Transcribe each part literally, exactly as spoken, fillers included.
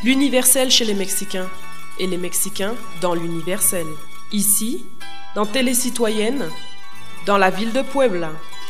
L'universel chez les Mexicains, et les Mexicains dans l'universel. Ici, dans Télécitoyenne, dans la ville de Puebla.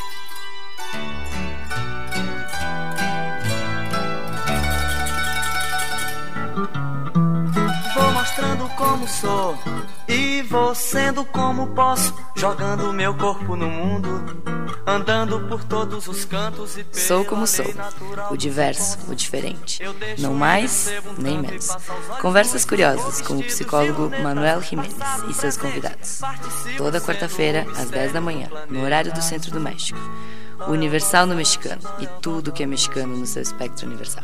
Vou mostrando como sou e vou sendo como posso, jogando meu corpo no mundo, andando por todos os cantos e Sou como sou, o diverso, o diferente, não mais nem menos. Conversas curiosas com o psicólogo Manuel Jiménez e seus convidados. Toda quarta-feira, às dez da manhã, no horário do Centro do México. O Universal no mexicano e tudo que é mexicano no seu espectro universal.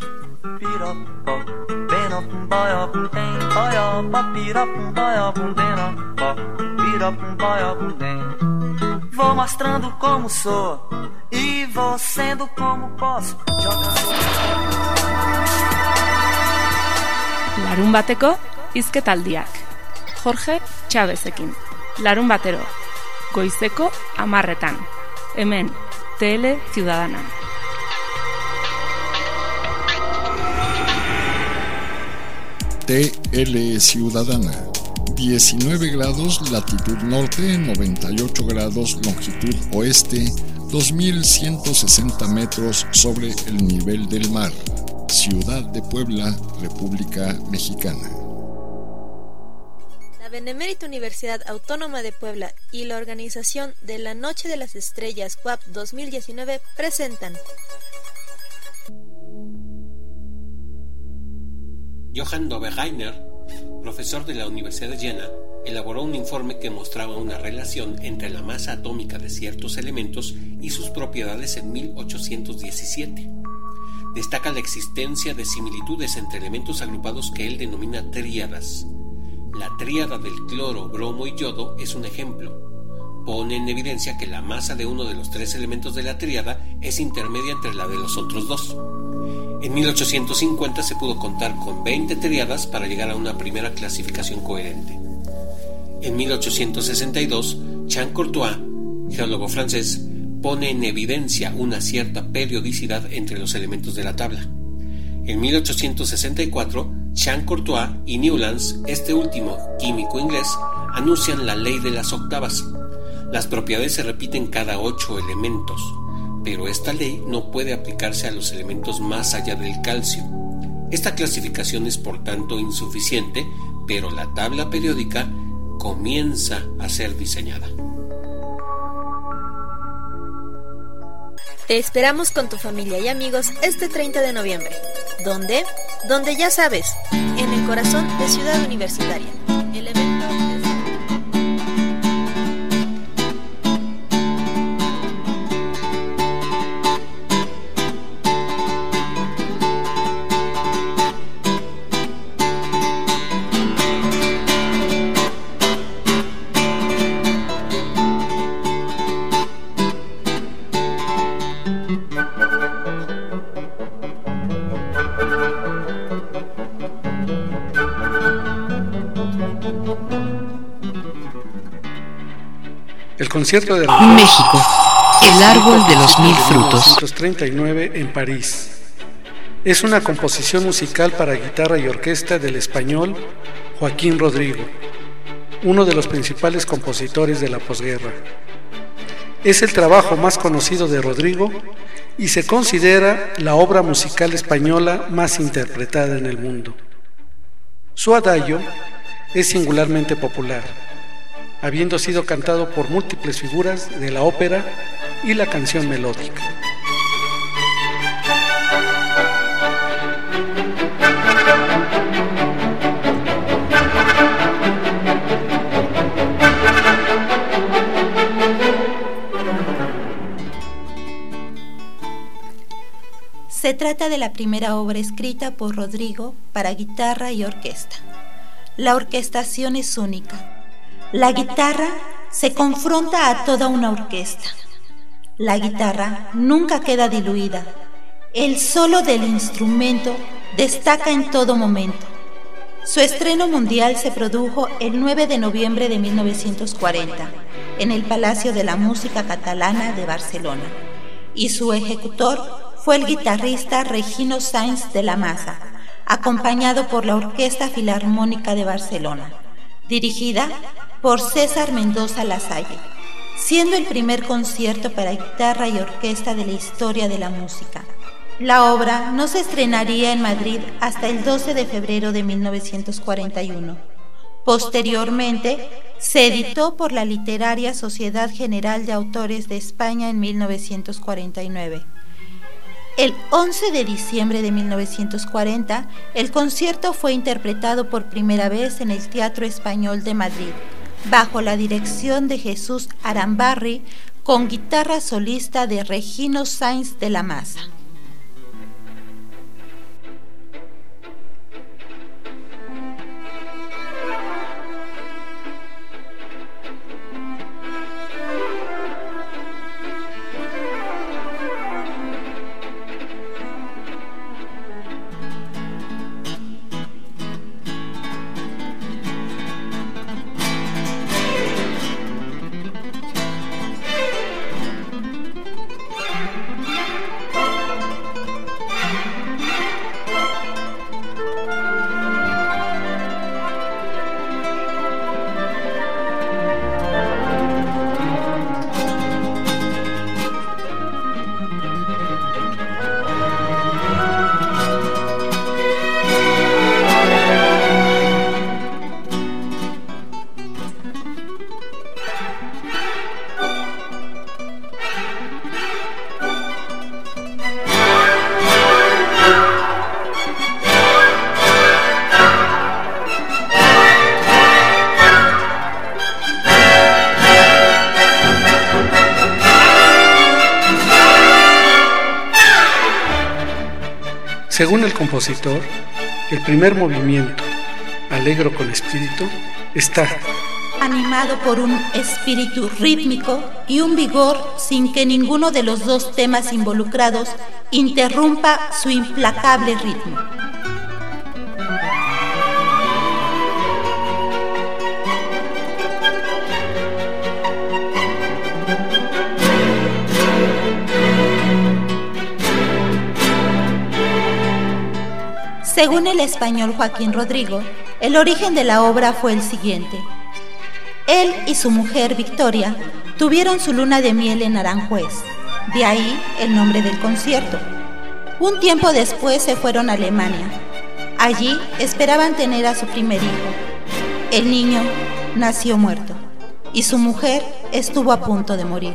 Vou mostrando como sou e vou sendo como posso. Larun bateko hizketaldiak. Jorge Chavezekin. Larun batero. Goizeko hamarretan. Hemen, Tele Ciudadana. T L Ciudadana. diecinueve grados latitud norte, noventa y ocho grados longitud oeste, dos mil ciento sesenta metros sobre el nivel del mar. Ciudad de Puebla, República Mexicana. La Benemérita Universidad Autónoma de Puebla y la organización de la Noche de las Estrellas W A P dos mil diecinueve presentan Johann Dobereiner, profesor de la Universidad de Jena, elaboró un informe que mostraba una relación entre la masa atómica de ciertos elementos y sus propiedades en mil ochocientos diecisiete. Destaca la existencia de similitudes entre elementos agrupados que él denomina tríadas. La tríada del cloro, bromo y yodo es un ejemplo. Pone en evidencia que la masa de uno de los tres elementos de la tríada es intermedia entre la de los otros dos. En mil ochocientos cincuenta se pudo contar con veinte tríadas para llegar a una primera clasificación coherente. En mil ochocientos sesenta y dos, Jean Courtois, geólogo francés, pone en evidencia una cierta periodicidad entre los elementos de la tabla. En mil ochocientos sesenta y cuatro, Jean Courtois y Newlands, este último químico inglés, anuncian la ley de las octavas. Las propiedades se repiten cada ocho elementos, pero esta ley no puede aplicarse a los elementos más allá del calcio. Esta clasificación es por tanto insuficiente, pero la tabla periódica comienza a ser diseñada. Te esperamos con tu familia y amigos este treinta de noviembre. ¿Dónde? Donde ya sabes, en el corazón de Ciudad Universitaria. El evento es... El concierto de México, el árbol de los mil frutos. mil novecientos treinta y nueve en París. Es una composición musical para guitarra y orquesta del español Joaquín Rodrigo, uno de los principales compositores de la posguerra. Es el trabajo más conocido de Rodrigo y se considera la obra musical española más interpretada en el mundo. Su adagio es singularmente popular, habiendo sido cantado por múltiples figuras de la ópera y la canción melódica. Se trata de la primera obra escrita por Rodrigo para guitarra y orquesta. La orquestación es única. La guitarra se confronta a toda una orquesta. La guitarra nunca queda diluida. El solo del instrumento destaca en todo momento. Su estreno mundial se produjo el nueve de noviembre de mil novecientos cuarenta en el Palacio de la Música Catalana de Barcelona, y su ejecutor fue el guitarrista Regino Sainz de la Maza, acompañado por la Orquesta Filarmónica de Barcelona, dirigida por César Mendoza Lasalle, siendo el primer concierto para guitarra y orquesta de la historia de la música. La obra no se estrenaría en Madrid hasta el doce de febrero de mil novecientos cuarenta y uno. Posteriormente, se editó por la Literaria Sociedad General de Autores de España en mil novecientos cuarenta y nueve. El once de diciembre de mil novecientos cuarenta, el concierto fue interpretado por primera vez en el Teatro Español de Madrid, bajo la dirección de Jesús Arambarri, con guitarra solista de Regino Sainz de la Maza. Según el compositor, el primer movimiento, Allegro con espíritu, está animado por un espíritu rítmico y un vigor sin que ninguno de los dos temas involucrados interrumpa su implacable ritmo. Según el español Joaquín Rodrigo, el origen de la obra fue el siguiente. Él y su mujer Victoria tuvieron su luna de miel en Aranjuez, de ahí el nombre del concierto. Un tiempo después se fueron a Alemania. Allí esperaban tener a su primer hijo. El niño nació muerto y su mujer estuvo a punto de morir.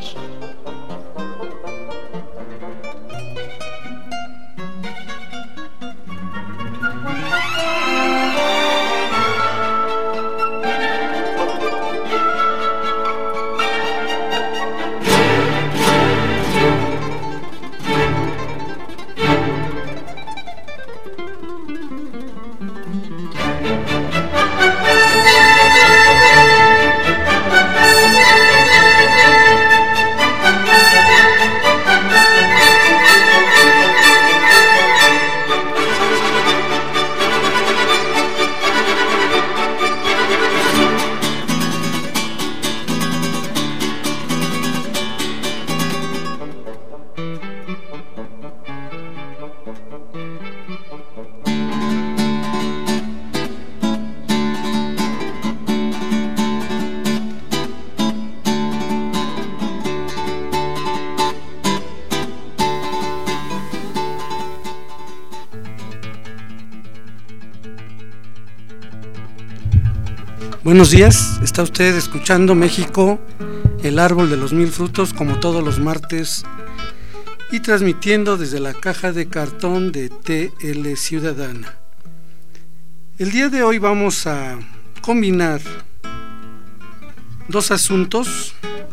Buenos días, está usted escuchando México, el árbol de los mil frutos, como todos los martes, y transmitiendo desde la caja de cartón de T L Ciudadana. El día de hoy vamos a combinar dos asuntos.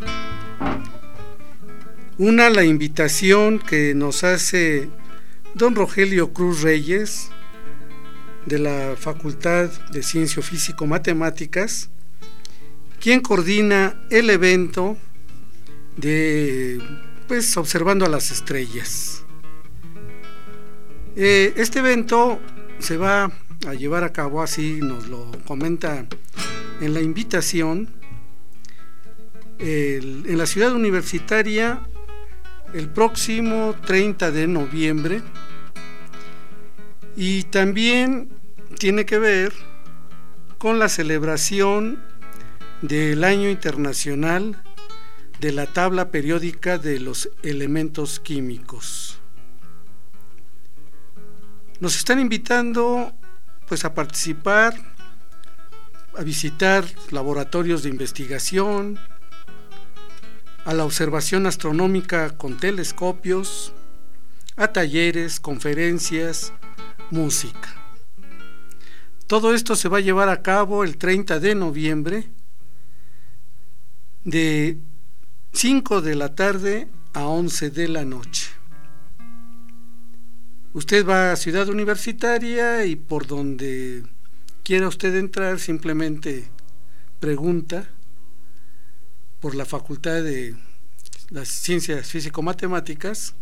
Una, la invitación que nos hace don Rogelio Cruz Reyes, de la Facultad de Ciencias Físico-Matemáticas, quien coordina el evento de, pues, Observando a las Estrellas. Eh, este evento se va a llevar a cabo, así nos lo comenta en la invitación, el, en la ciudad universitaria el próximo treinta de noviembre, Y también tiene que ver con la celebración del Año Internacional de la Tabla Periódica de los Elementos Químicos. Nos están invitando pues a participar, a visitar laboratorios de investigación, a la observación astronómica con telescopios, a talleres, conferencias, música. Todo esto se va a llevar a cabo el treinta de noviembre de cinco de la tarde a once de la noche. Usted va a Ciudad Universitaria y por donde quiera usted entrar simplemente pregunta por la Facultad de las Ciencias Físico-Matemáticas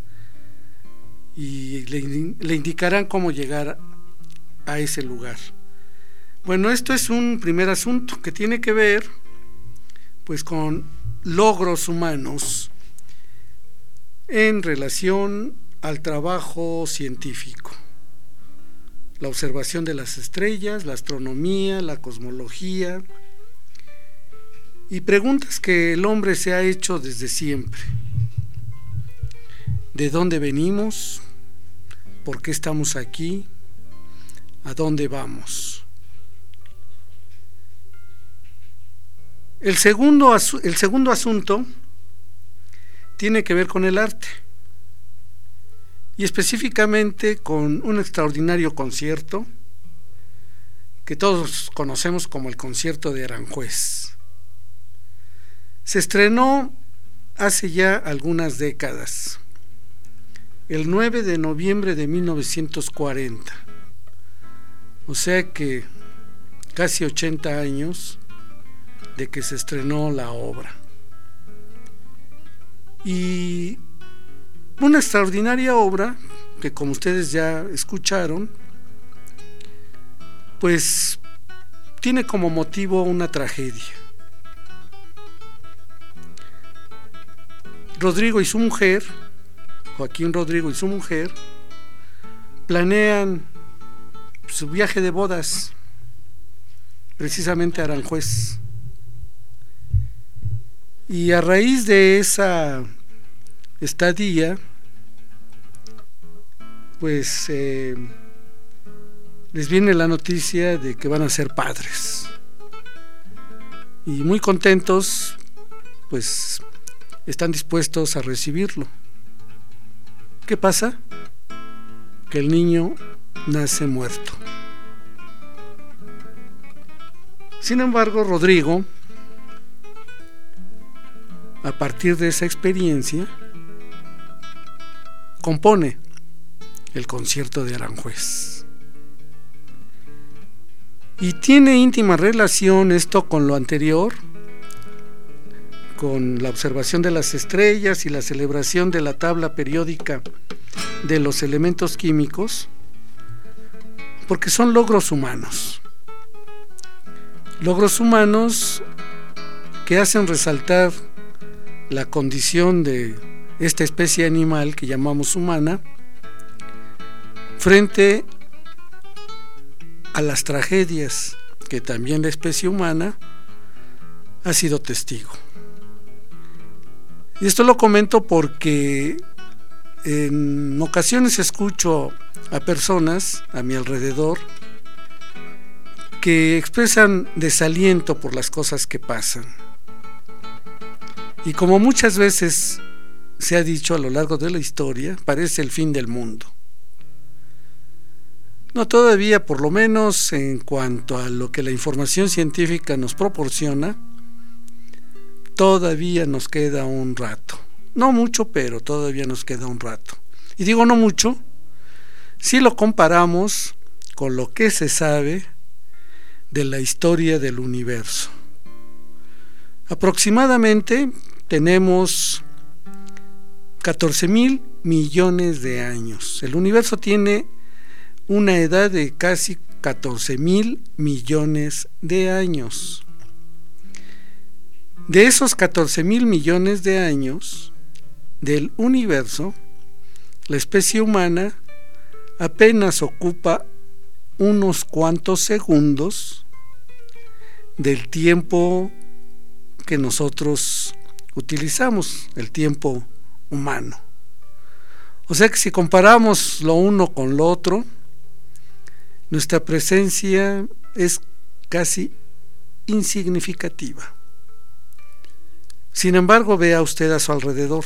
y le, le indicarán cómo llegar a ese lugar. Bueno, esto es un primer asunto que tiene que ver pues con logros humanos en relación al trabajo científico, la observación de las estrellas, la astronomía, la cosmología y preguntas que el hombre se ha hecho desde siempre. ¿De dónde venimos? ¿Por qué estamos aquí? ¿A dónde vamos? El segundo, el segundo asunto tiene que ver con el arte y específicamente con un extraordinario concierto que todos conocemos como el Concierto de Aranjuez. Se estrenó hace ya algunas décadas, el nueve de noviembre de mil novecientos cuarenta, o sea que casi ochenta años de que se estrenó la obra. Y una extraordinaria obra que, como ustedes ya escucharon, pues tiene como motivo una tragedia. Rodrigo y su mujer, Joaquín Rodrigo y su mujer, planean su viaje de bodas precisamente a Aranjuez. Y a raíz de esa estadía, pues eh, les viene la noticia de que van a ser padres. Y muy contentos, pues están dispuestos a recibirlo. ¿Qué pasa? Que el niño nace muerto. Sin embargo, Rodrigo, a partir de esa experiencia, compone el Concierto de Aranjuez. Y tiene íntima relación esto con lo anterior, con la observación de las estrellas y la celebración de la tabla periódica de los elementos químicos, porque son logros humanos. Logros humanos que hacen resaltar la condición de esta especie animal que llamamos humana frente a las tragedias que también la especie humana ha sido testigo. Y esto lo comento porque en ocasiones escucho a personas a mi alrededor que expresan desaliento por las cosas que pasan. Y como muchas veces se ha dicho a lo largo de la historia, parece el fin del mundo. No, todavía, por lo menos en cuanto a lo que la información científica nos proporciona, todavía nos queda un rato. No mucho, pero todavía nos queda un rato. Y digo no mucho, si lo comparamos con lo que se sabe de la historia del universo. Aproximadamente tenemos catorce mil millones de años. El universo tiene una edad de casi catorce mil millones de años. De esos catorce mil millones de años del universo, la especie humana apenas ocupa unos cuantos segundos del tiempo que nosotros utilizamos, el tiempo humano. O sea que si comparamos lo uno con lo otro, nuestra presencia es casi insignificativa. Sin embargo, vea usted a su alrededor.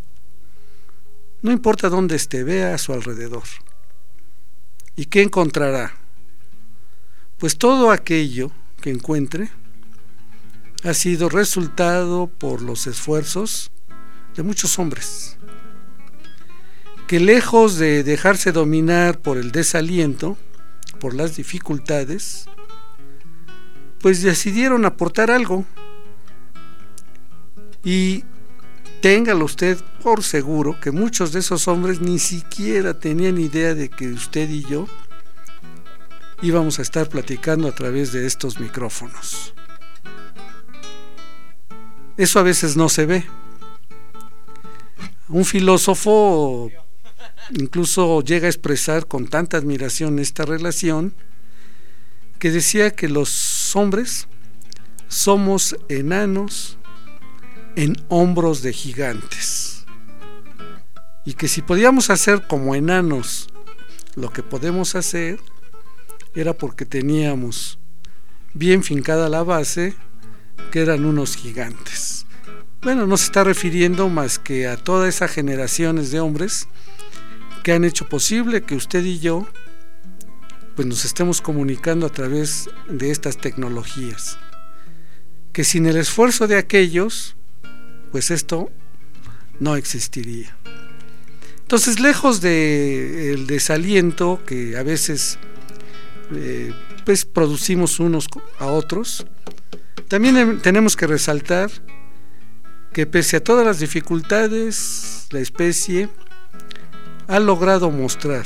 No importa dónde esté, vea a su alrededor. ¿Y qué encontrará? Pues todo aquello que encuentre ha sido resultado por los esfuerzos de muchos hombres, que lejos de dejarse dominar por el desaliento, por las dificultades, pues decidieron aportar algo. Y téngalo usted por seguro que muchos de esos hombres ni siquiera tenían idea de que usted y yo íbamos a estar platicando a través de estos micrófonos. Eso a veces no se ve. Un filósofo incluso llega a expresar con tanta admiración esta relación, que decía que los hombres somos enanos en hombros de gigantes, y que si podíamos hacer como enanos lo que podemos hacer, era porque teníamos bien fincada la base, que eran unos gigantes. Bueno, no se está refiriendo más que a todas esas generaciones de hombres que han hecho posible que usted y yo pues nos estemos comunicando a través de estas tecnologías, que sin el esfuerzo de aquellos, pues esto no existiría. Entonces, lejos de el desaliento que a veces eh, pues producimos unos a otros, también tenemos que resaltar que pese a todas las dificultades, la especie ha logrado mostrar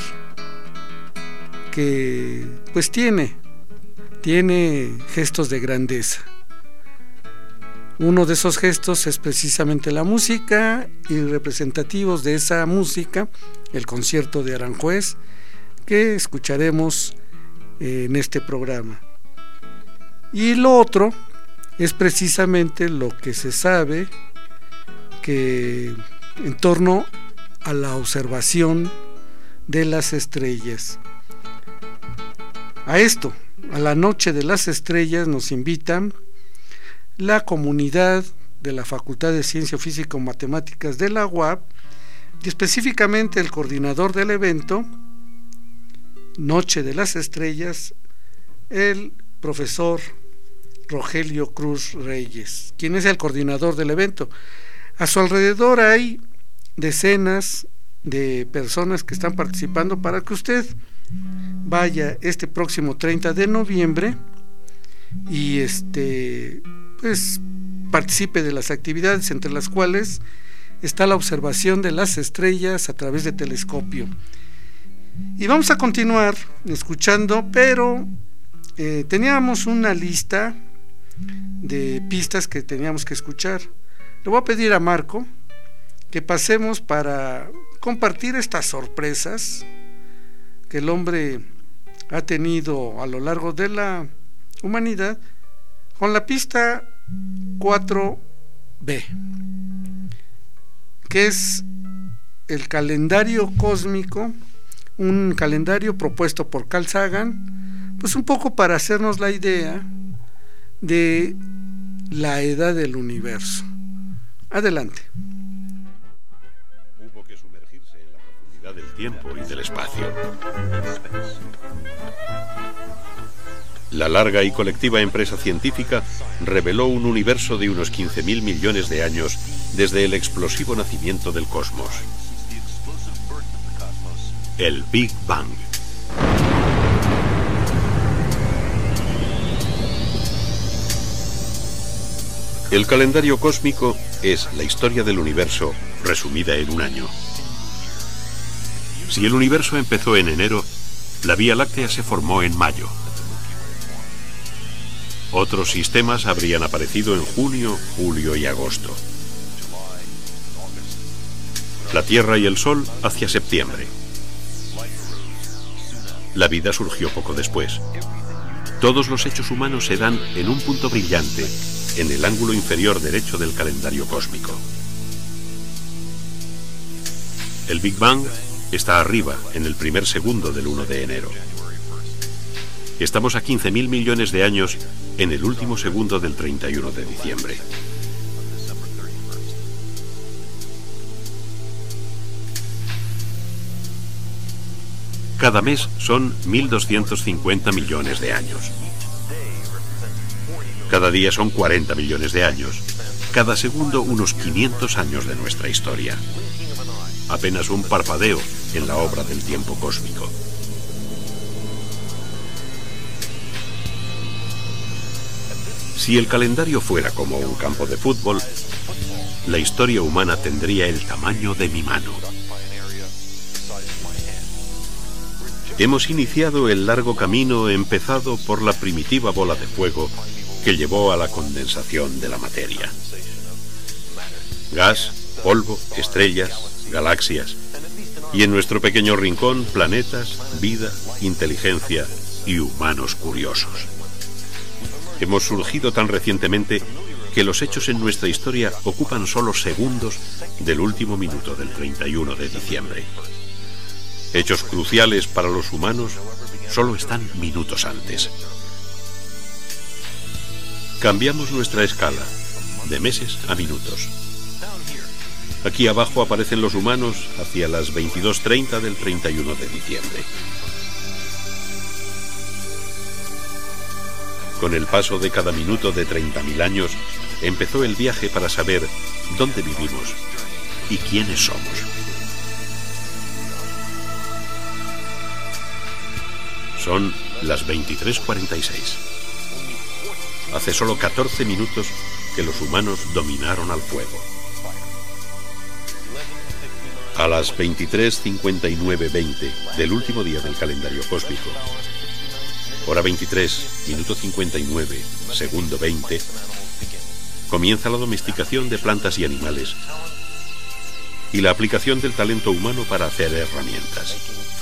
que pues tiene, tiene gestos de grandeza. Uno de esos gestos es precisamente la música, y representativos de esa música, el concierto de Aranjuez, que escucharemos eh, en este programa. Y lo otro es precisamente lo que se sabe, que en torno a la observación de las estrellas. A esto, a la noche de las estrellas, nos invitan la comunidad de la Facultad de Ciencias Físico-Matemáticas de la U A P, y específicamente el coordinador del evento, Noche de las Estrellas, el profesor Rogelio Cruz Reyes, quien es el coordinador del evento. A su alrededor hay decenas de personas que están participando para que usted vaya este próximo treinta de noviembre y este pues participe de las actividades, entre las cuales está la observación de las estrellas a través de telescopio. Y vamos a continuar escuchando, pero eh, teníamos una lista de pistas que teníamos que escuchar. Le voy a pedir a Marco que pasemos para compartir estas sorpresas que el hombre ha tenido a lo largo de la humanidad, con la pista cuatro be, que es el calendario cósmico, un calendario propuesto por Carl Sagan, pues un poco para hacernos la idea de la edad del universo. Adelante. Hubo que sumergirse en la profundidad del tiempo y del espacio. La larga y colectiva empresa científica reveló un universo de unos quince mil millones de años desde el explosivo nacimiento del cosmos. El Big Bang. El calendario cósmico es la historia del universo resumida en un año. Si el universo empezó en enero, la Vía Láctea se formó en mayo. Otros sistemas habrían aparecido en junio, julio y agosto. La Tierra y el Sol hacia septiembre. La vida surgió poco después. Todos los hechos humanos se dan en un punto brillante, en el ángulo inferior derecho del calendario cósmico. El Big Bang está arriba, en el primer segundo del uno de enero. Estamos a quince mil millones de años en el último segundo del treinta y uno de diciembre. Cada mes son mil doscientos cincuenta millones de años. Cada día son cuarenta millones de años. Cada segundo unos quinientos años de nuestra historia. Apenas un parpadeo en la obra del tiempo cósmico. Si el calendario fuera como un campo de fútbol, la historia humana tendría el tamaño de mi mano. Hemos iniciado el largo camino empezado por la primitiva bola de fuego que llevó a la condensación de la materia. Gas, polvo, estrellas, galaxias, y en nuestro pequeño rincón, planetas, vida, inteligencia y humanos curiosos. Hemos surgido tan recientemente que los hechos en nuestra historia ocupan solo segundos del último minuto del treinta y uno de diciembre. Hechos cruciales para los humanos solo están minutos antes. Cambiamos nuestra escala, de meses a minutos. Aquí abajo aparecen los humanos hacia las veintidós treinta del treinta y uno de diciembre. Con el paso de cada minuto de treinta mil años, empezó el viaje para saber dónde vivimos y quiénes somos. Son las veintitrés cuarenta y seis. Hace solo catorce minutos que los humanos dominaron al fuego. A las veintitrés cincuenta y nueve veinte del último día del calendario cósmico, hora veintitrés, minuto cincuenta y nueve, segundo veinte, comienza la domesticación de plantas y animales y la aplicación del talento humano para hacer herramientas.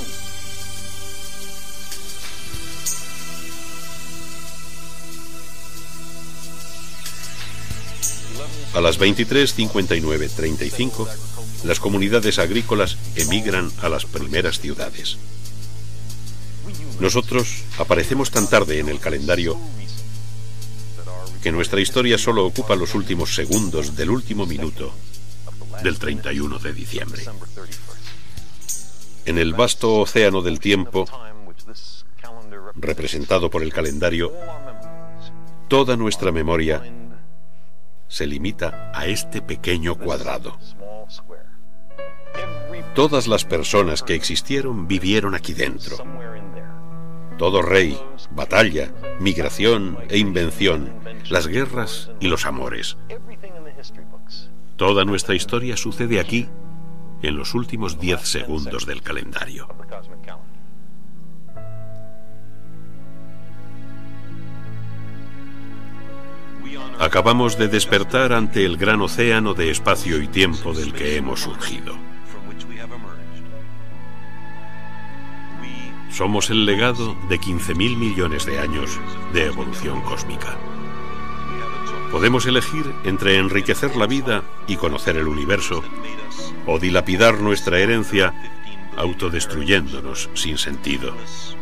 A las veintitrés cincuenta y nueve treinta y cinco, las comunidades agrícolas emigran a las primeras ciudades. Nosotros aparecemos tan tarde en el calendario que nuestra historia solo ocupa los últimos segundos del último minuto del treinta y uno de diciembre. En el vasto océano del tiempo, representado por el calendario, toda nuestra memoria se limita a este pequeño cuadrado. Todas las personas que existieron vivieron aquí dentro. Todo rey, batalla, migración e invención, las guerras y los amores. Toda nuestra historia sucede aquí, en los últimos diez segundos del calendario. Acabamos de despertar ante el gran océano de espacio y tiempo del que hemos surgido. Somos el legado de quince mil millones de años de evolución cósmica. Podemos elegir entre enriquecer la vida y conocer el universo, o dilapidar nuestra herencia autodestruyéndonos sin sentido.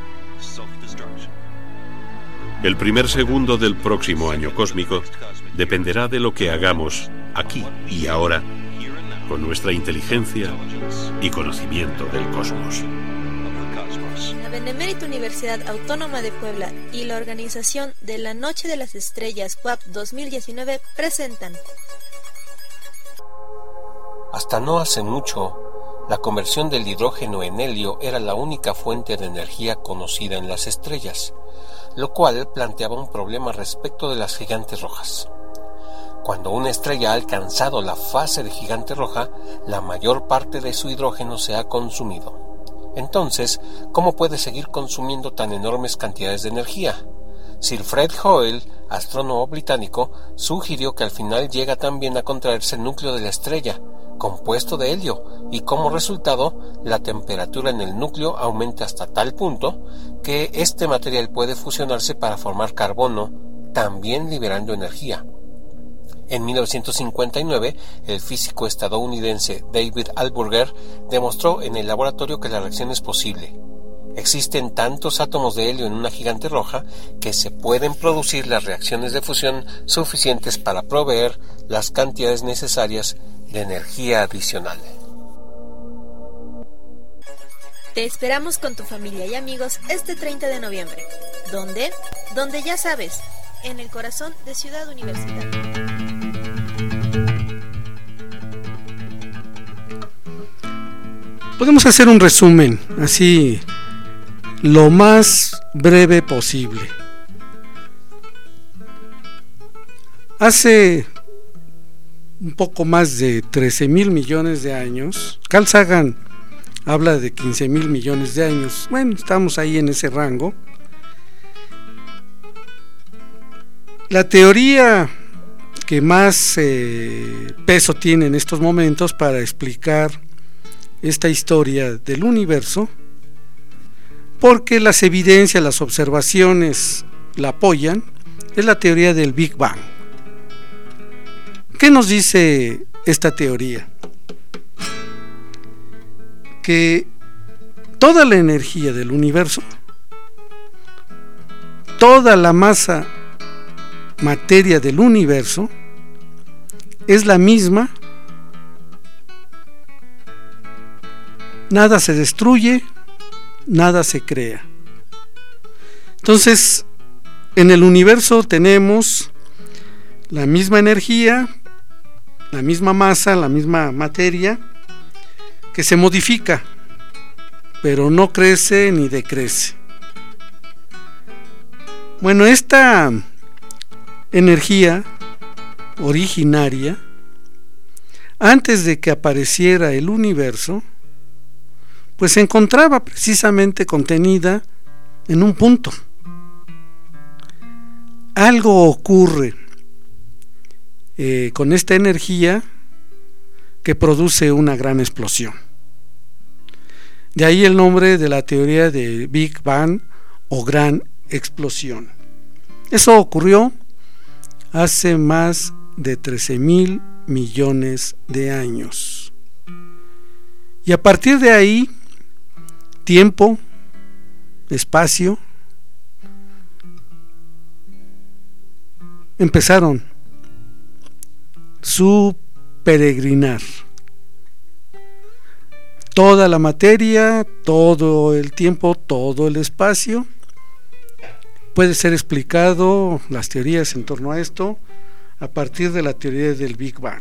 El primer segundo del próximo año cósmico dependerá de lo que hagamos aquí y ahora con nuestra inteligencia y conocimiento del cosmos. La Benemérita Universidad Autónoma de Puebla y la organización de la Noche de las Estrellas W A P dos mil diecinueve presentan. Hasta no hace mucho, la conversión del hidrógeno en helio era la única fuente de energía conocida en las estrellas, lo cual planteaba un problema respecto de las gigantes rojas. Cuando una estrella ha alcanzado la fase de gigante roja, la mayor parte de su hidrógeno se ha consumido. Entonces, ¿cómo puede seguir consumiendo tan enormes cantidades de energía? Sir Fred Hoyle, astrónomo británico, sugirió que al final llega también a contraerse el núcleo de la estrella, compuesto de helio, y como resultado, la temperatura en el núcleo aumenta hasta tal punto que este material puede fusionarse para formar carbono, también liberando energía. En mil novecientos cincuenta y nueve, el físico estadounidense David Alburger demostró en el laboratorio que la reacción es posible. Existen tantos átomos de helio en una gigante roja que se pueden producir las reacciones de fusión suficientes para proveer las cantidades necesarias de energía adicional. Te esperamos con tu familia y amigos este treinta de noviembre. ¿Dónde? Donde ya sabes, en el corazón de Ciudad Universitaria. Podemos hacer un resumen, así, lo más breve posible. Hace un poco más de trece mil millones de años, Carl Sagan habla de quince mil millones de años, bueno, estamos ahí en ese rango. La teoría que más eh, peso tiene en estos momentos para explicar esta historia del universo, porque las evidencias, las observaciones la apoyan, es la teoría del Big Bang. ¿Qué nos dice esta teoría? Que toda la energía del universo, toda la masa materia del universo es la misma. Nada se destruye, nada se crea. Entonces, en el universo tenemos la misma energía, la misma masa, la misma materia, que se modifica, pero no crece ni decrece. Bueno, esta energía originaria, antes de que apareciera el universo, pues se encontraba precisamente contenida en un punto. Algo ocurre eh, con esta energía que produce una gran explosión. De ahí el nombre de la teoría de Big Bang o gran explosión. Eso ocurrió hace más de trece mil millones de años. Y a partir de ahí, tiempo, espacio, empezaron su peregrinar. Toda la materia, todo el tiempo, todo el espacio puede ser explicado, las teorías en torno a esto, a partir de la teoría del Big Bang.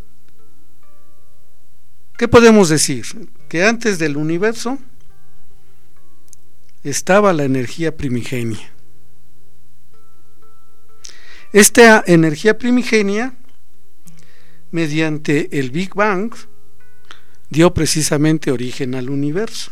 ¿Qué podemos decir? Que antes del universo estaba la energía primigenia. Esta energía primigenia, mediante el Big Bang, dio precisamente origen al universo.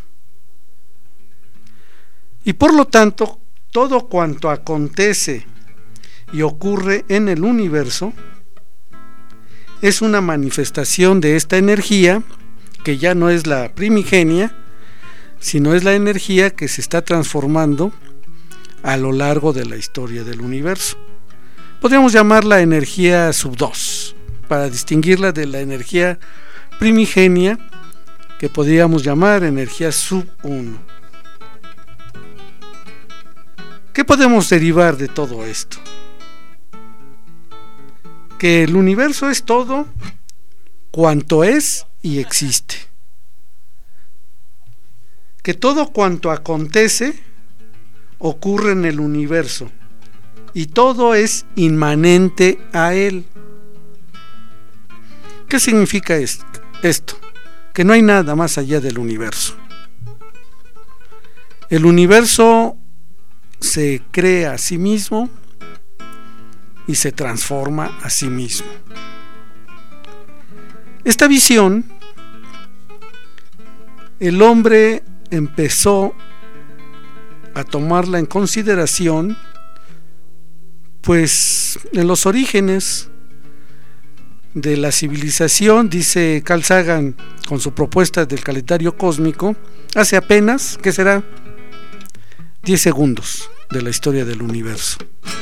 Y por lo tanto, todo cuanto acontece y ocurre en el universo es una manifestación de esta energía, que ya no es la primigenia, sino es la energía que se está transformando a lo largo de la historia del universo. Podríamos llamarla energía sub dos, para distinguirla de la energía primigenia, que podríamos llamar energía sub uno. ¿Qué podemos derivar de todo esto? Que el universo es todo cuanto es y existe. Que todo cuanto acontece ocurre en el universo y todo es inmanente a él. ¿Qué significa esto? Que no hay nada más allá del universo. El universo se crea a sí mismo y se transforma a sí mismo. Esta visión, el hombre empezó a tomarla en consideración, pues en los orígenes, de la civilización, dice Carl Sagan con su propuesta del calendario cósmico, hace apenas, ¿qué será? diez segundos de la historia del universo.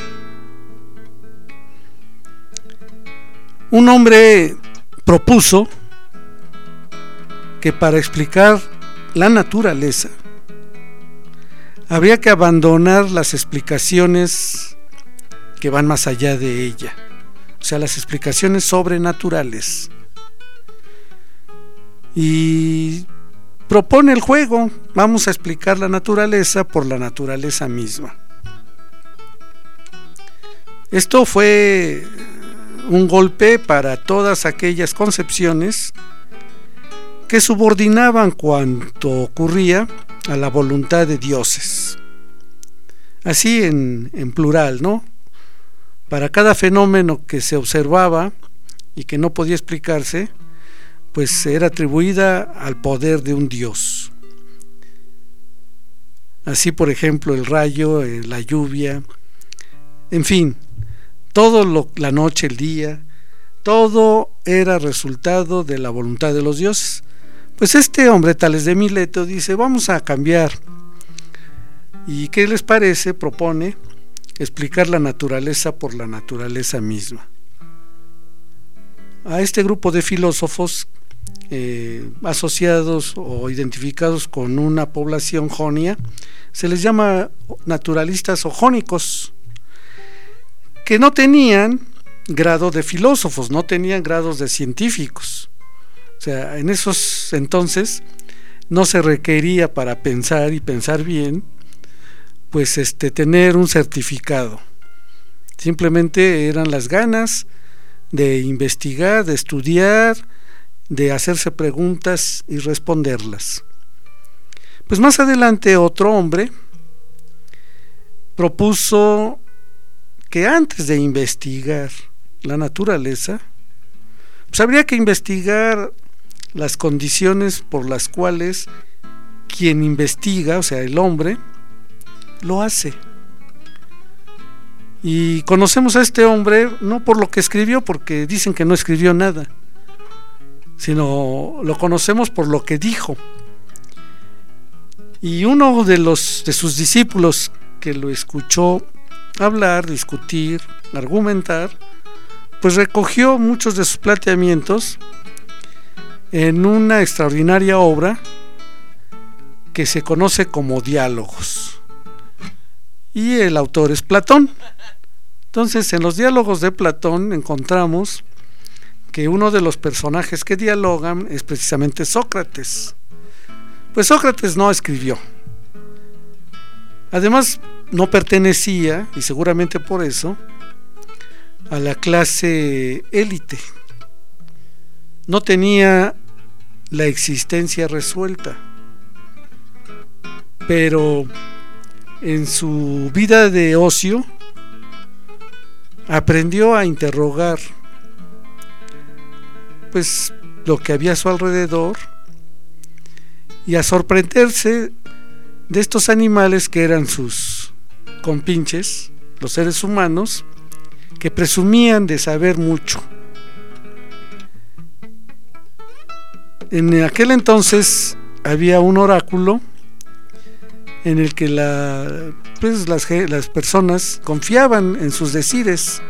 Un hombre propuso que para explicar la naturaleza habría que abandonar las explicaciones que van más allá de ella, o sea, las explicaciones sobrenaturales, y propone el juego: vamos a explicar la naturaleza por la naturaleza misma. Esto fue un golpe para todas aquellas concepciones que subordinaban cuanto ocurría a la voluntad de dioses. Así en, en plural, ¿no? Para cada fenómeno que se observaba y que no podía explicarse, pues era atribuida al poder de un dios. Así, por ejemplo, el rayo, la lluvia, en fin, todo lo, la noche, el día, todo era resultado de la voluntad de los dioses. Pues este hombre, Tales de Mileto, dice: vamos a cambiar. ¿Y qué les parece? Propone explicar la naturaleza por la naturaleza misma. A este grupo de filósofos eh, asociados o identificados con una población jonia se les llama naturalistas o jónicos, que no tenían grado de filósofos, no tenían grados de científicos. O sea, en esos entonces no se requería para pensar y pensar bien, pues este tener un certificado. Simplemente eran las ganas de investigar, de estudiar, de hacerse preguntas y responderlas. Pues más adelante otro hombre propuso que antes de investigar la naturaleza, pues habría que investigar las condiciones por las cuales quien investiga, o sea, el hombre, lo hace. Y conocemos a este hombre no por lo que escribió, porque dicen que no escribió nada, sino lo conocemos por lo que dijo. Y uno de los de sus discípulos que lo escuchó hablar, discutir, argumentar, pues recogió muchos de sus planteamientos en una extraordinaria obra que se conoce como Diálogos, y el autor es Platón. Entonces, en los Diálogos de Platón encontramos que uno de los personajes que dialogan es precisamente Sócrates. Pues Sócrates no escribió, además no pertenecía, y seguramente por eso, a la clase élite. No tenía la existencia resuelta, pero en su vida de ocio aprendió a interrogar pues lo que había a su alrededor y a sorprenderse de estos animales que eran sus compinches, los seres humanos, que presumían de saber mucho. En aquel entonces había un oráculo en el que la, pues las, las personas confiaban en sus decires,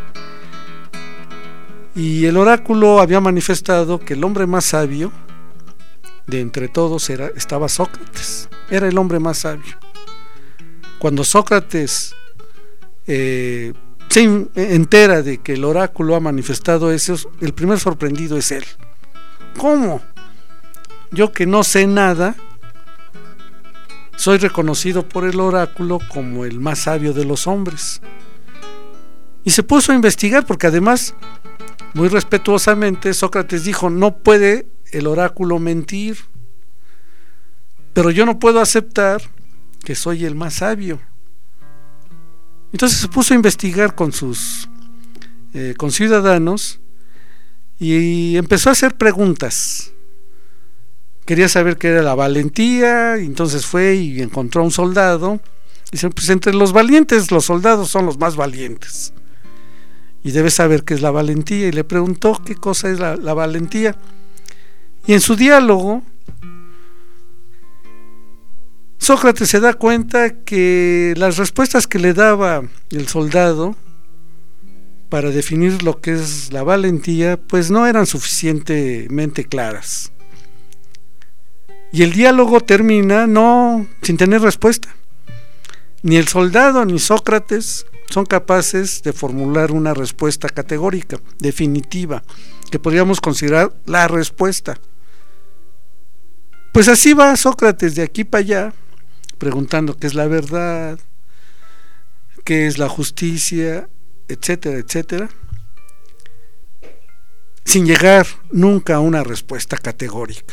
y el oráculo había manifestado que el hombre más sabio de entre todos era, estaba Sócrates, era el hombre más sabio. Cuando Sócrates eh, se entera de que el oráculo ha manifestado eso, el primer sorprendido es él. ¿Cómo? Yo, que no sé nada, soy reconocido por el oráculo como el más sabio de los hombres. Y se puso a investigar, porque además, muy respetuosamente, Sócrates dijo: no puede el oráculo mentir, pero yo no puedo aceptar que soy el más sabio. Entonces se puso a investigar con sus eh, con ciudadanos y empezó a hacer preguntas. Quería saber qué era la valentía, y entonces fue y encontró a un soldado. Dice: pues entre los valientes, los soldados son los más valientes. y debes saber qué es la valentía, y le preguntó qué cosa es la, la valentía. Y en su diálogo Sócrates se da cuenta que las respuestas que le daba el soldado para definir lo que es la valentía pues no eran suficientemente claras, y el diálogo termina no sin tener respuesta. Ni el soldado ni Sócrates son capaces de formular una respuesta categórica, definitiva, que podríamos considerar la respuesta. Pues así va Sócrates de aquí para allá, preguntando qué es la verdad, qué es la justicia, etcétera, etcétera, sin llegar nunca a una respuesta categórica.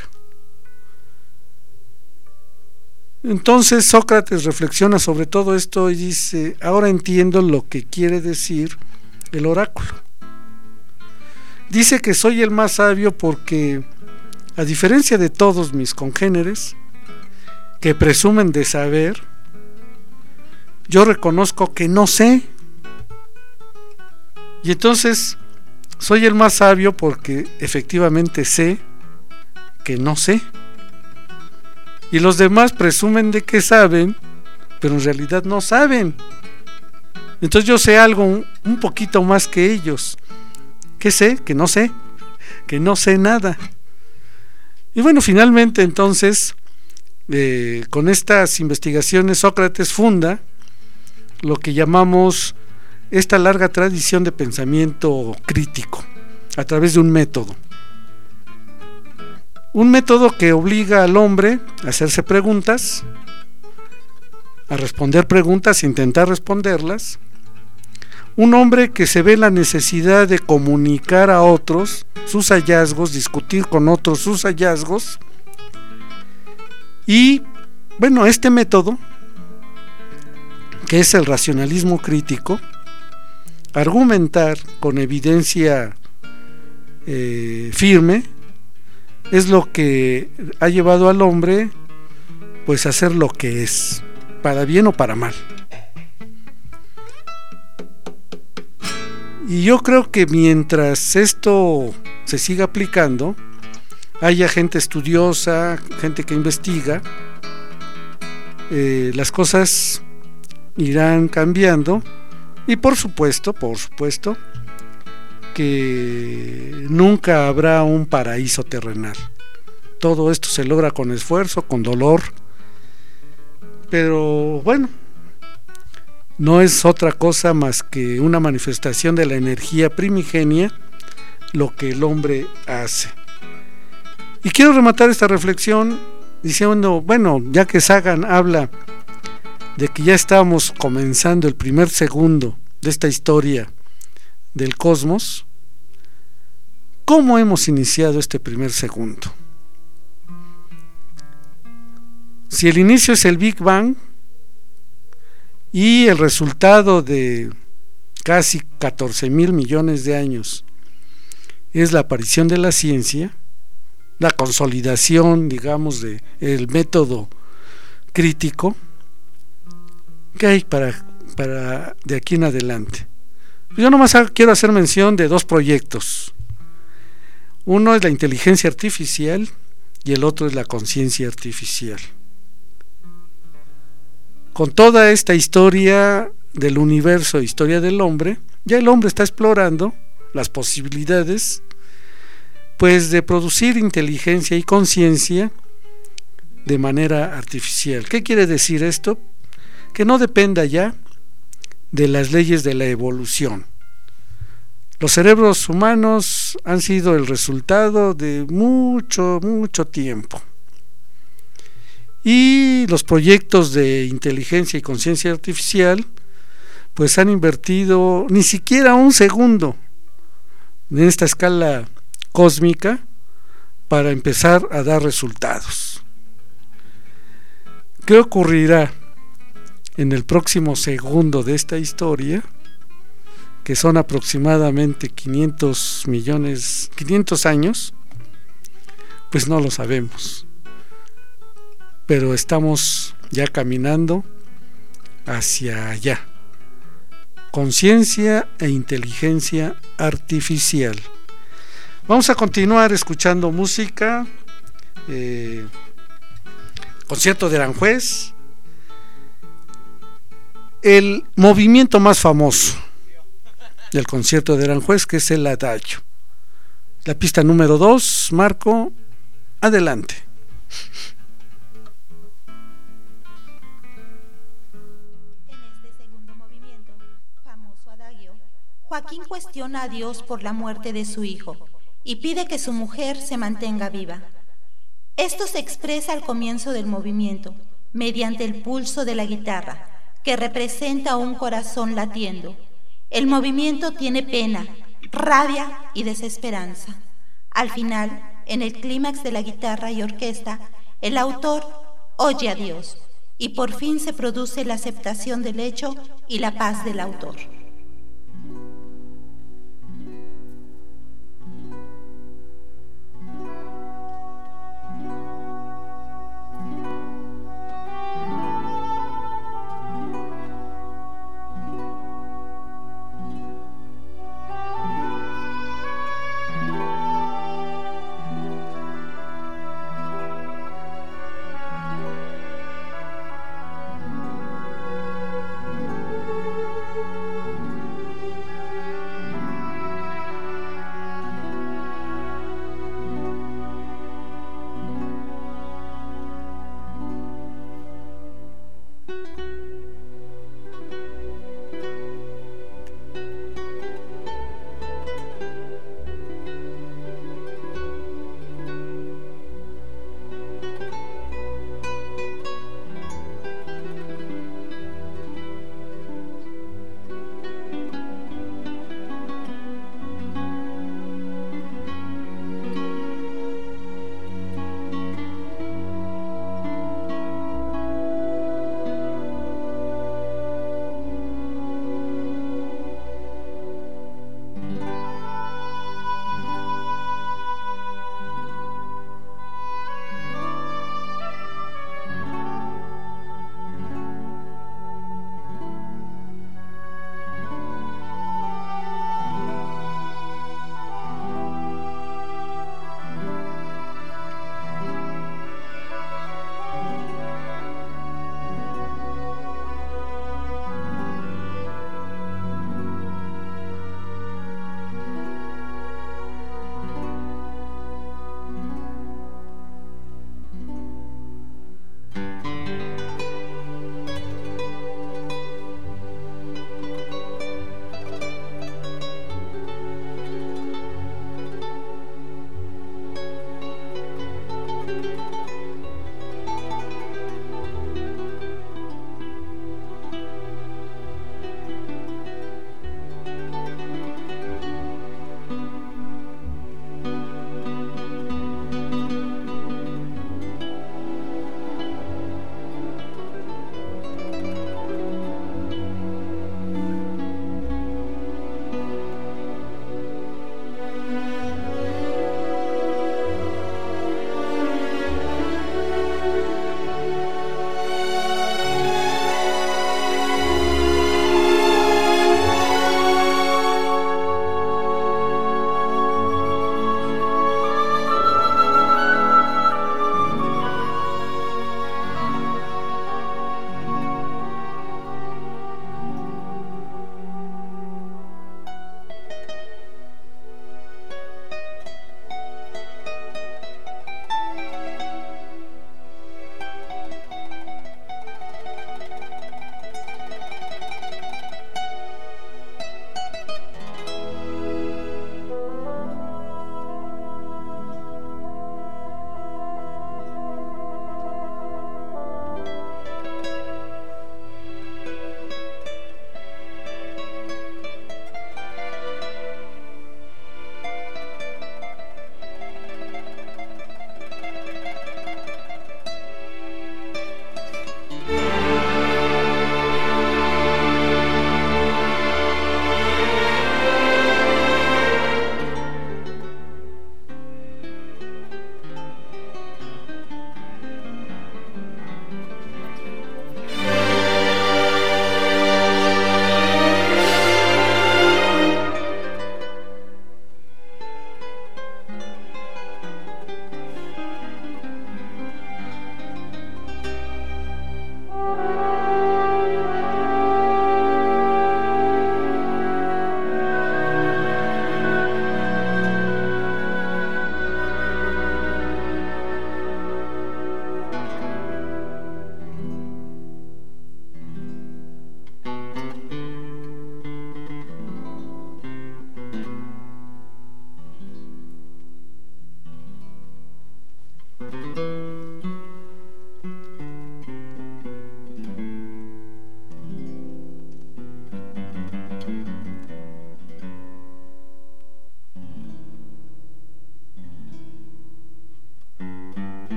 Entonces Sócrates reflexiona sobre todo esto y dice: ahora entiendo lo que quiere decir el oráculo. Dice que soy el más sabio porque, a diferencia de todos mis congéneres que presumen de saber, yo reconozco que no sé. Y entonces soy el más sabio porque efectivamente sé que no sé. Y los demás presumen de que saben, pero en realidad no saben. Entonces yo sé algo un, un poquito más que ellos. ¿Qué sé? Que no sé. Que no sé nada. Y bueno, finalmente entonces, eh, con estas investigaciones, Sócrates funda lo que llamamos esta larga tradición de pensamiento crítico, a través de un método. Un método que obliga al hombre a hacerse preguntas, a responder preguntas, a intentar responderlas. Un hombre que se ve la necesidad de comunicar a otros sus hallazgos, discutir con otros sus hallazgos. Y bueno, este método, que es el racionalismo crítico, argumentar con evidencia eh, firme, es lo que ha llevado al hombre pues a ser lo que es, para bien o para mal. Y yo creo que mientras esto se siga aplicando, haya gente estudiosa, gente que investiga, eh, las cosas irán cambiando, y por supuesto, por supuesto, que nunca habrá un paraíso terrenal. Todo esto se logra con esfuerzo, con dolor, pero bueno, no es otra cosa más que una manifestación de la energía primigenia lo que el hombre hace. Y quiero rematar esta reflexión diciendo, bueno, ya que Sagan habla de que ya estamos comenzando el primer segundo de esta historia del cosmos, ¿cómo hemos iniciado este primer segundo? Si el inicio es el Big Bang y el resultado de casi catorce mil millones de años es la aparición de la ciencia, la consolidación, digamos, de el método crítico, ¿qué hay para, para de aquí en adelante? Yo nomás quiero hacer mención de dos proyectos. Uno es la inteligencia artificial y el otro es la conciencia artificial. Con toda esta historia del universo, historia del hombre, ya el hombre está explorando las posibilidades pues de producir inteligencia y conciencia de manera artificial. ¿Qué quiere decir esto? Que no dependa ya de las leyes de la evolución. Los cerebros humanos han sido el resultado de mucho, mucho tiempo. Y los proyectos de inteligencia y conciencia artificial pues han invertido ni siquiera un segundo en esta escala cósmica para empezar a dar resultados. ¿Qué ocurrirá en el próximo segundo de esta historia? Que son aproximadamente quinientos millones, quinientos años, pues no lo sabemos. Pero estamos ya caminando hacia allá. conciencia e inteligencia artificial. Vamos a continuar escuchando música, eh, concierto de Aranjuez, el movimiento más famoso del concierto de Aranjuez, que es el Adagio. La pista número dos, Marco, adelante. En este segundo movimiento, famoso Adagio, Joaquín cuestiona a Dios por la muerte de su hijo y pide que su mujer se mantenga viva. Esto se expresa al comienzo del movimiento, mediante el pulso de la guitarra, que representa un corazón latiendo. El movimiento tiene pena, rabia y desesperanza. Al final, en el clímax de la guitarra y orquesta, el autor oye a Dios y por fin se produce la aceptación del hecho y la paz del autor.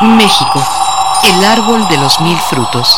México, el árbol de los mil frutos.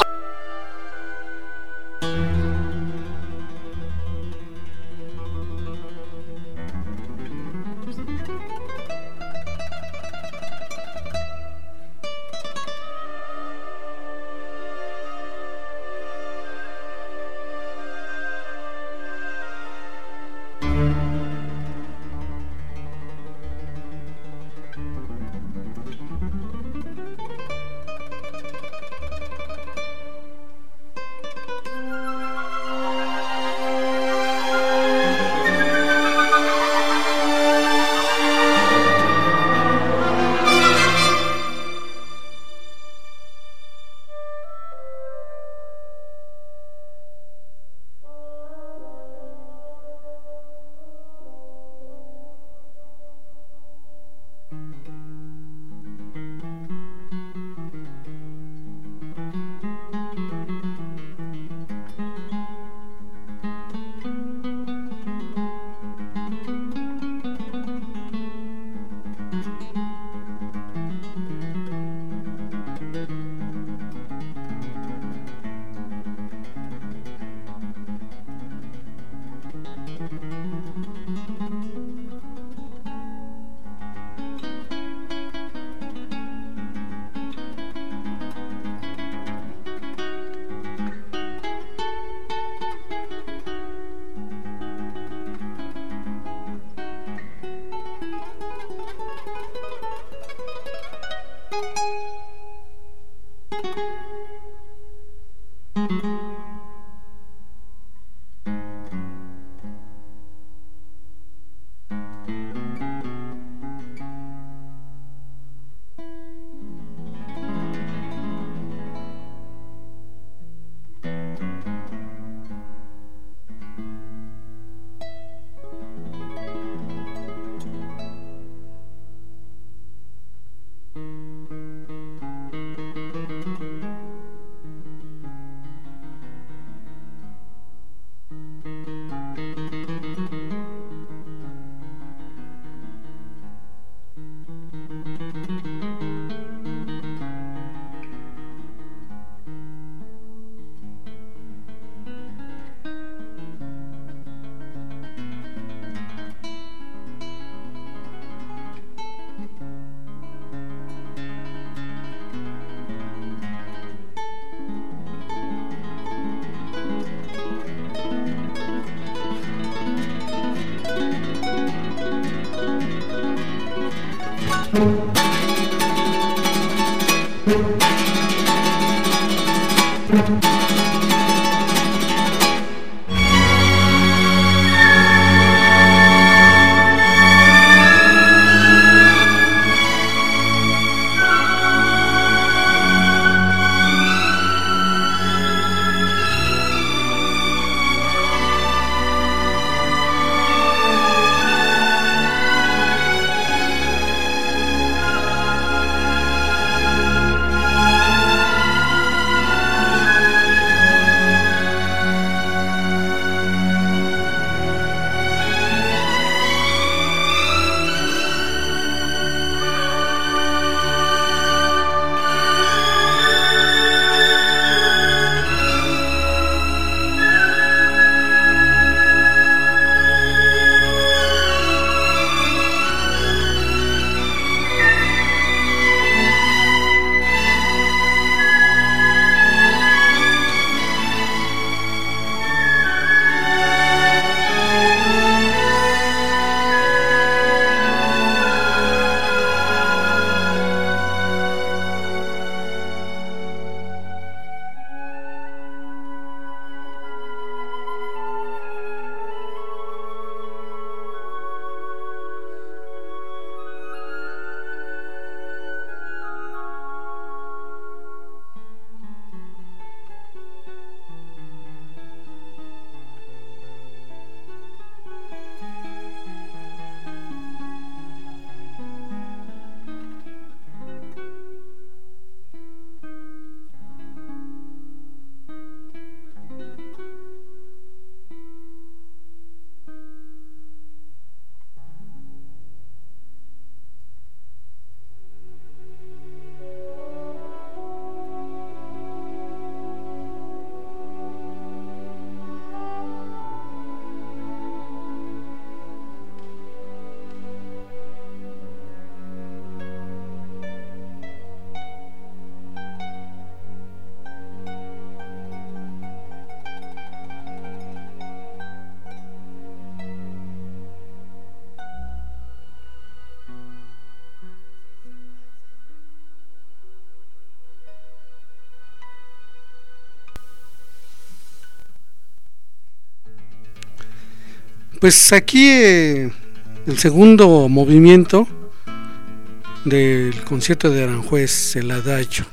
Pues aquí eh, el segundo movimiento del concierto de Aranjuez, el Adagio.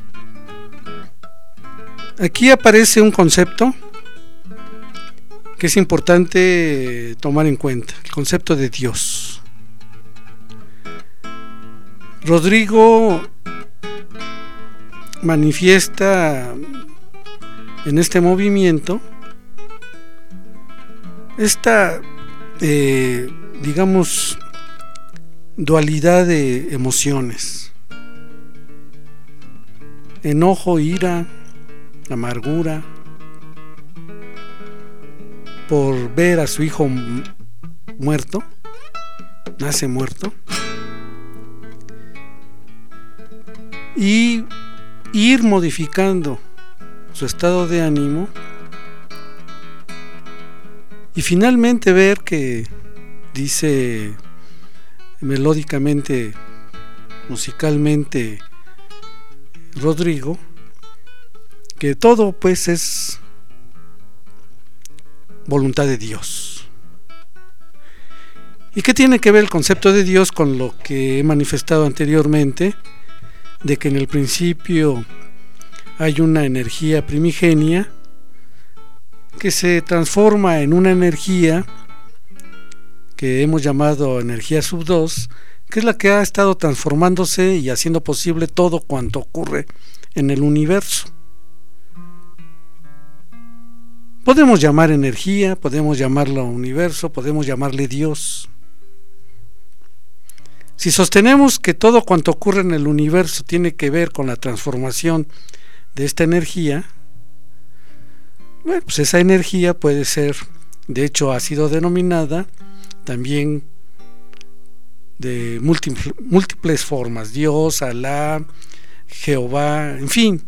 Aquí aparece un concepto que es importante tomar en cuenta, el concepto de Dios. Rodrigo manifiesta en este movimiento esta, eh, digamos, dualidad de emociones: enojo, ira, amargura por ver a su hijo muerto, nace muerto, y ir modificando su estado de ánimo y finalmente ver que, dice melódicamente, musicalmente Rodrigo, que todo pues es voluntad de Dios. ¿Y qué tiene que ver el concepto de Dios con lo que he manifestado anteriormente, de que en el principio hay una energía primigenia que se transforma en una energía que hemos llamado energía sub dos, que es la que ha estado transformándose y haciendo posible todo cuanto ocurre en el universo? Podemos llamar energía, podemos llamarlo universo, podemos llamarle Dios. Si sostenemos que todo cuanto ocurre en el universo tiene que ver con la transformación de esta energía, bueno, pues esa energía puede ser, de hecho ha sido denominada también de múltiples, múltiples formas: Dios, Alá, Jehová, en fin.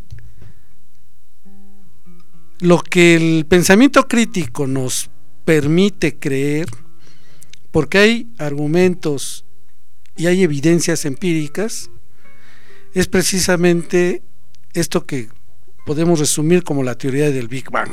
Lo que el pensamiento crítico nos permite creer, porque hay argumentos y hay evidencias empíricas, es precisamente esto que podemos resumir como la teoría del Big Bang,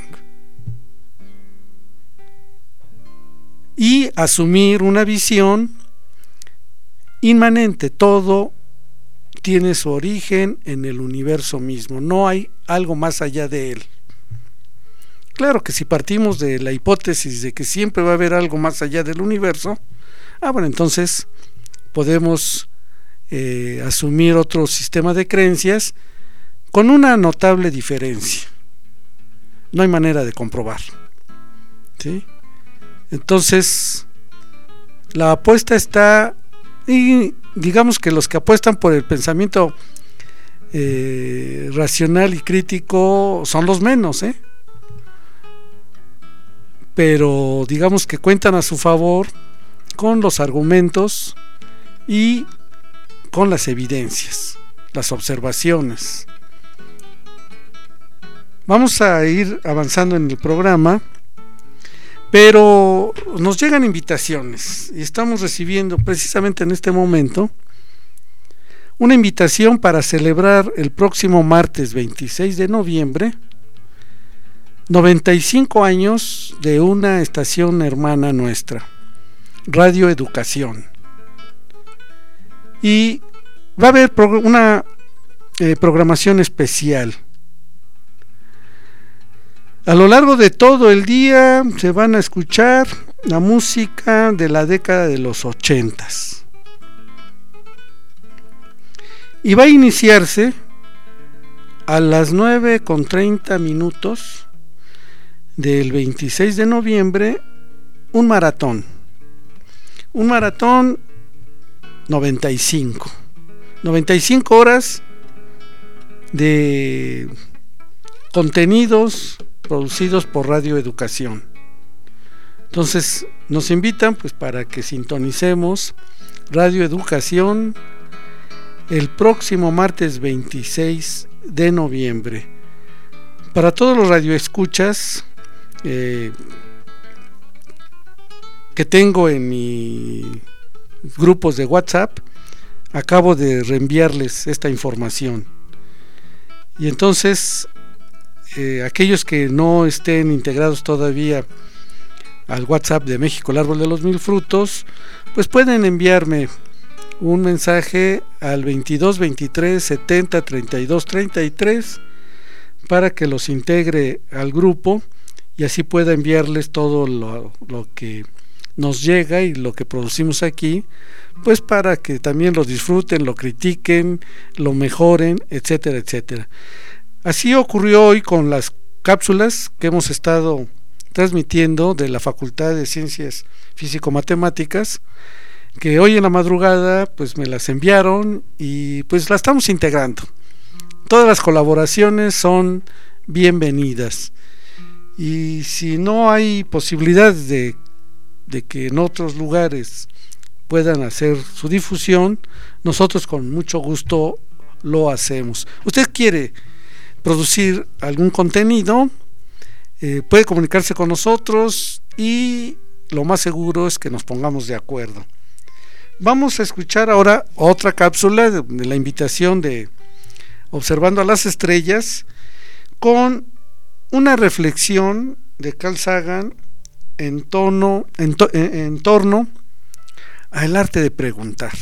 y asumir una visión inmanente. Todo tiene su origen en el universo mismo, no hay algo más allá de él. Claro que si partimos de la hipótesis de que siempre va a haber algo más allá del universo, ah bueno, entonces podemos eh, asumir otro sistema de creencias con una notable diferencia. No hay manera de comprobar, ¿sí? Entonces la apuesta está, y digamos que los que apuestan por el pensamiento eh, racional y crítico son los menos, ¿eh? Pero digamos que cuentan a su favor con los argumentos y con las evidencias, las observaciones. Vamos a ir avanzando en el programa, pero nos llegan invitaciones y estamos recibiendo precisamente en este momento una invitación para celebrar el próximo martes veintiséis de noviembre noventa y cinco años de una estación hermana nuestra, Radio Educación. Y va a haber una eh, programación especial. A lo largo de todo el día se van a escuchar la música de la década de los ochentas. Y va a iniciarse a las nueve con treinta minutos del veintiséis de noviembre un maratón. Un maratón noventa y cinco. noventa y cinco horas de contenidos producidos por Radio Educación. Entonces nos invitan pues para que sintonicemos Radio Educación el próximo martes veintiséis de noviembre. Para todos los radioescuchas eh, que tengo en mis grupos de WhatsApp, acabo de reenviarles esta información. Y entonces eh, aquellos que no estén integrados todavía al WhatsApp de México, el árbol de los mil frutos, pues pueden enviarme un mensaje al veintidós veintitrés setenta treinta y dos treinta y tres para que los integre al grupo y así pueda enviarles todo lo, lo que nos llega y lo que producimos aquí, pues para que también lo disfruten, lo critiquen, lo mejoren, etcétera, etcétera. Así ocurrió hoy con las cápsulas que hemos estado transmitiendo de la Facultad de Ciencias Físico-Matemáticas, que hoy en la madrugada pues me las enviaron y pues las estamos integrando. Todas las colaboraciones son bienvenidas y si no hay posibilidad de, de que en otros lugares puedan hacer su difusión, nosotros con mucho gusto lo hacemos. Usted quiere producir algún contenido, eh, puede comunicarse con nosotros y lo más seguro es que nos pongamos de acuerdo. Vamos a escuchar ahora otra cápsula de, de la invitación de Observando a las Estrellas, con una reflexión de Carl Sagan en, tono, en, to, en, en torno al arte de preguntar.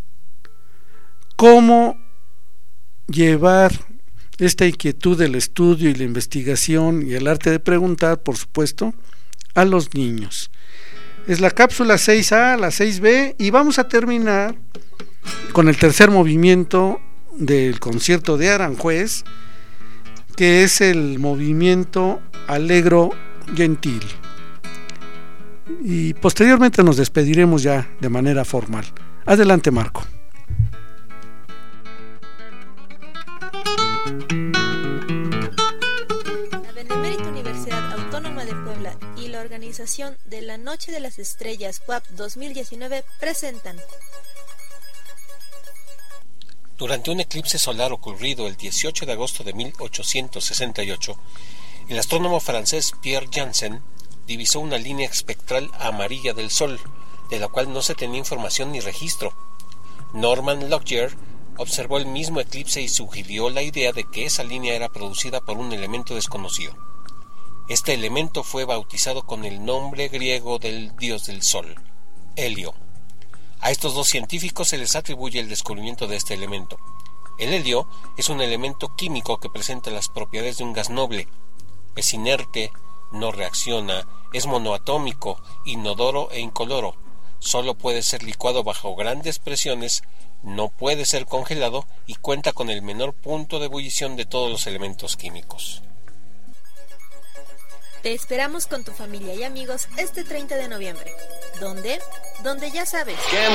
Cómo llevar esta inquietud del estudio y la investigación y el arte de preguntar, por supuesto, a los niños. Es la cápsula seis A, la seis B, y vamos a terminar con el tercer movimiento del concierto de Aranjuez, que es el movimiento Allegro Gentil. Y posteriormente nos despediremos ya de manera formal. Adelante, Marco. La Benemérita Universidad Autónoma de Puebla y la organización de la Noche de las Estrellas W A P dos mil diecinueve presentan. Durante un eclipse solar ocurrido el dieciocho de agosto de mil ochocientos sesenta y ocho, el astrónomo francés Pierre Janssen divisó una línea espectral amarilla del Sol, de la cual no se tenía información ni registro. Norman Lockyer observó el mismo eclipse y sugirió la idea de que esa línea era producida por un elemento desconocido. Este elemento fue bautizado con el nombre griego del dios del Sol, helio. A estos dos científicos se les atribuye el descubrimiento de este elemento. El helio es un elemento químico que presenta las propiedades de un gas noble. Es inerte, no reacciona, es monoatómico, inodoro e incoloro. Solo puede ser licuado bajo grandes presiones, no puede ser congelado y cuenta con el menor punto de ebullición de todos los elementos químicos. Te esperamos con tu familia y amigos este treinta de noviembre. ¿Dónde? Donde ya sabes.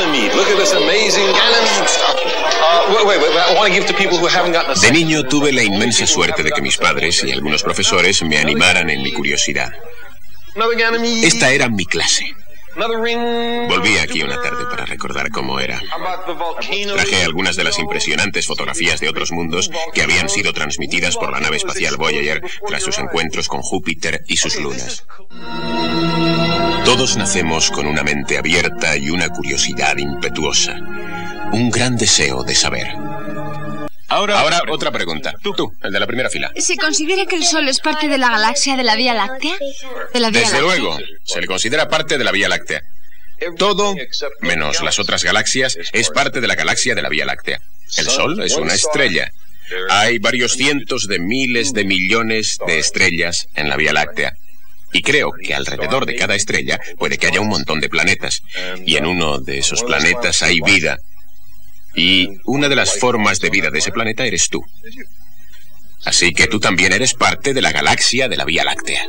De niño tuve la inmensa suerte de que mis padres y algunos profesores me animaran en mi curiosidad. Esta era mi clase. Volví aquí una tarde para recordar cómo era. Traje algunas de las impresionantes fotografías de otros mundos que habían sido transmitidas por la nave espacial Voyager tras sus encuentros con Júpiter y sus lunas. Todos nacemos con una mente abierta y una curiosidad impetuosa, un gran deseo de saber. Ahora, Ahora otra pregunta. Tú, tú, el de la primera fila. ¿Se considera que el Sol es parte de la galaxia de la Vía Láctea? ¿De la Vía Desde Láctea? luego, se le considera parte de la Vía Láctea. Todo, menos las otras galaxias, es parte de la galaxia de la Vía Láctea. El Sol es una estrella. Hay varios cientos de miles de millones de estrellas en la Vía Láctea. Y creo que alrededor de cada estrella puede que haya un montón de planetas. Y en uno de esos planetas hay vida. Y una de las formas de vida de ese planeta eres tú. Así que tú también eres parte de la galaxia de la Vía Láctea.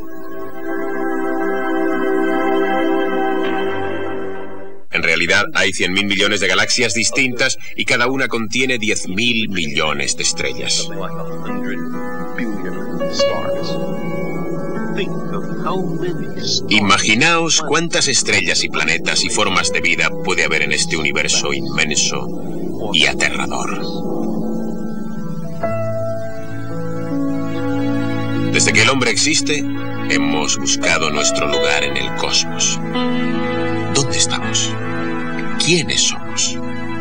En realidad hay cien mil millones de galaxias distintas y cada una contiene diez mil millones de estrellas. Imaginaos cuántas estrellas y planetas y formas de vida puede haber en este universo inmenso y aterrador. Desde que el hombre existe, hemos buscado nuestro lugar en el cosmos. ¿Dónde estamos? ¿Quiénes somos?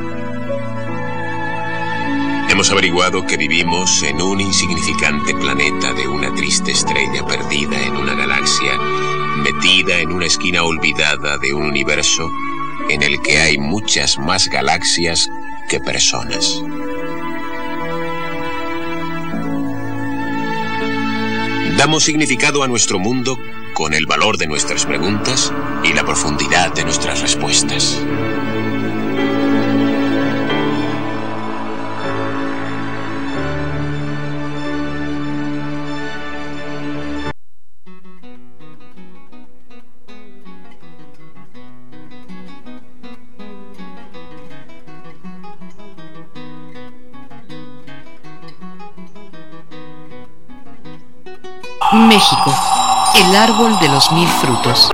Hemos averiguado que vivimos en un insignificante planeta de una triste estrella perdida en una galaxia metida en una esquina olvidada de un universo en el que hay muchas más galaxias que personas. Damos significado a nuestro mundo con el valor de nuestras preguntas y la profundidad de nuestras respuestas. México, el árbol de los mil frutos.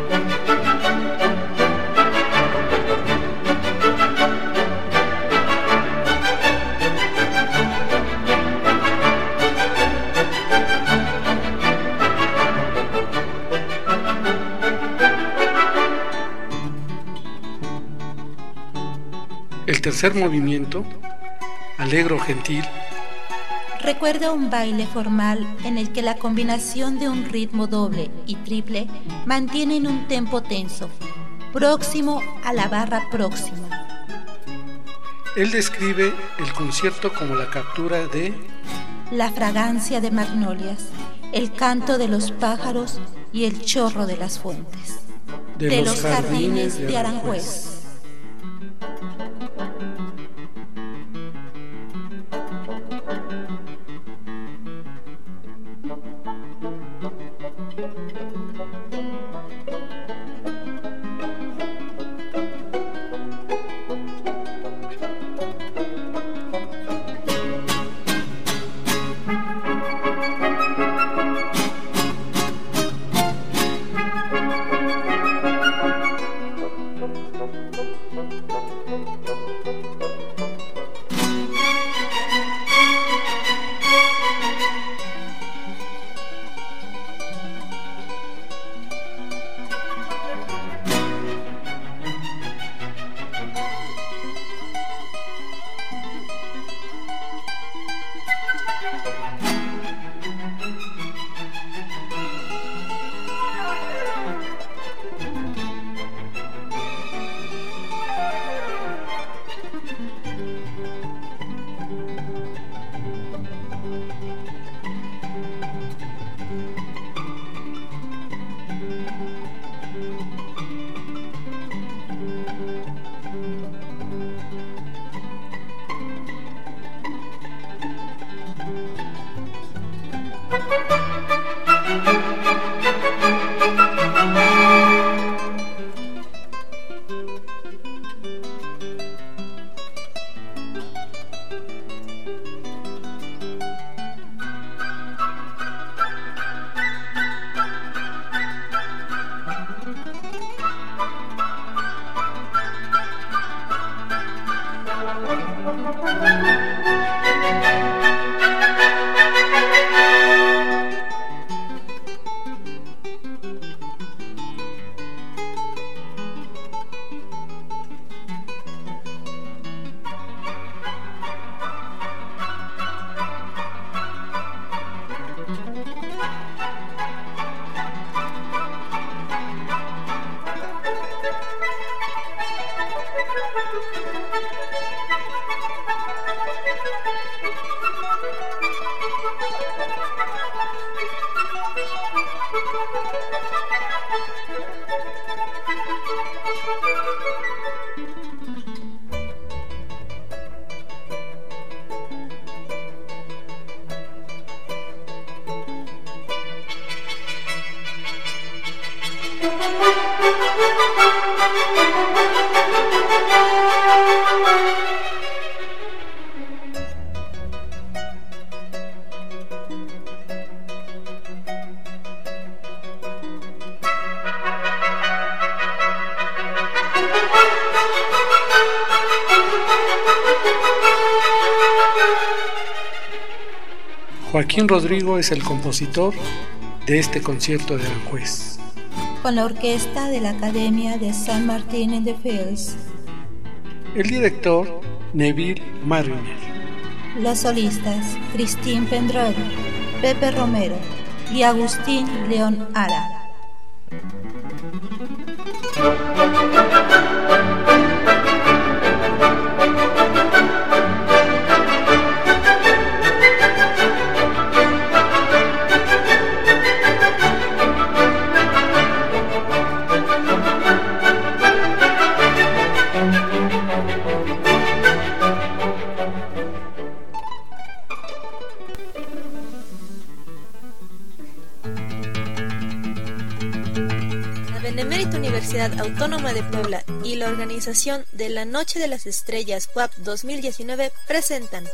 El tercer movimiento, Allegro gentil, recuerda un baile formal en el que la combinación de un ritmo doble y triple mantienen un tempo tenso, próximo a la barra próxima. Él describe el concierto como la captura de la fragancia de magnolias, el canto de los pájaros y el chorro de las fuentes, de, de los, los jardines de Aranjuez. Joaquín Rodrigo es el compositor de este concierto de Aranjuez, con la orquesta de la Academia de San Martín in the Fields. El director, Neville Mariner. Los solistas, Cristín Pendrell, Pepe Romero y Agustín León Ara. Universidad Autónoma de Puebla y la organización de la Noche de las Estrellas U A P dos mil diecinueve presentan.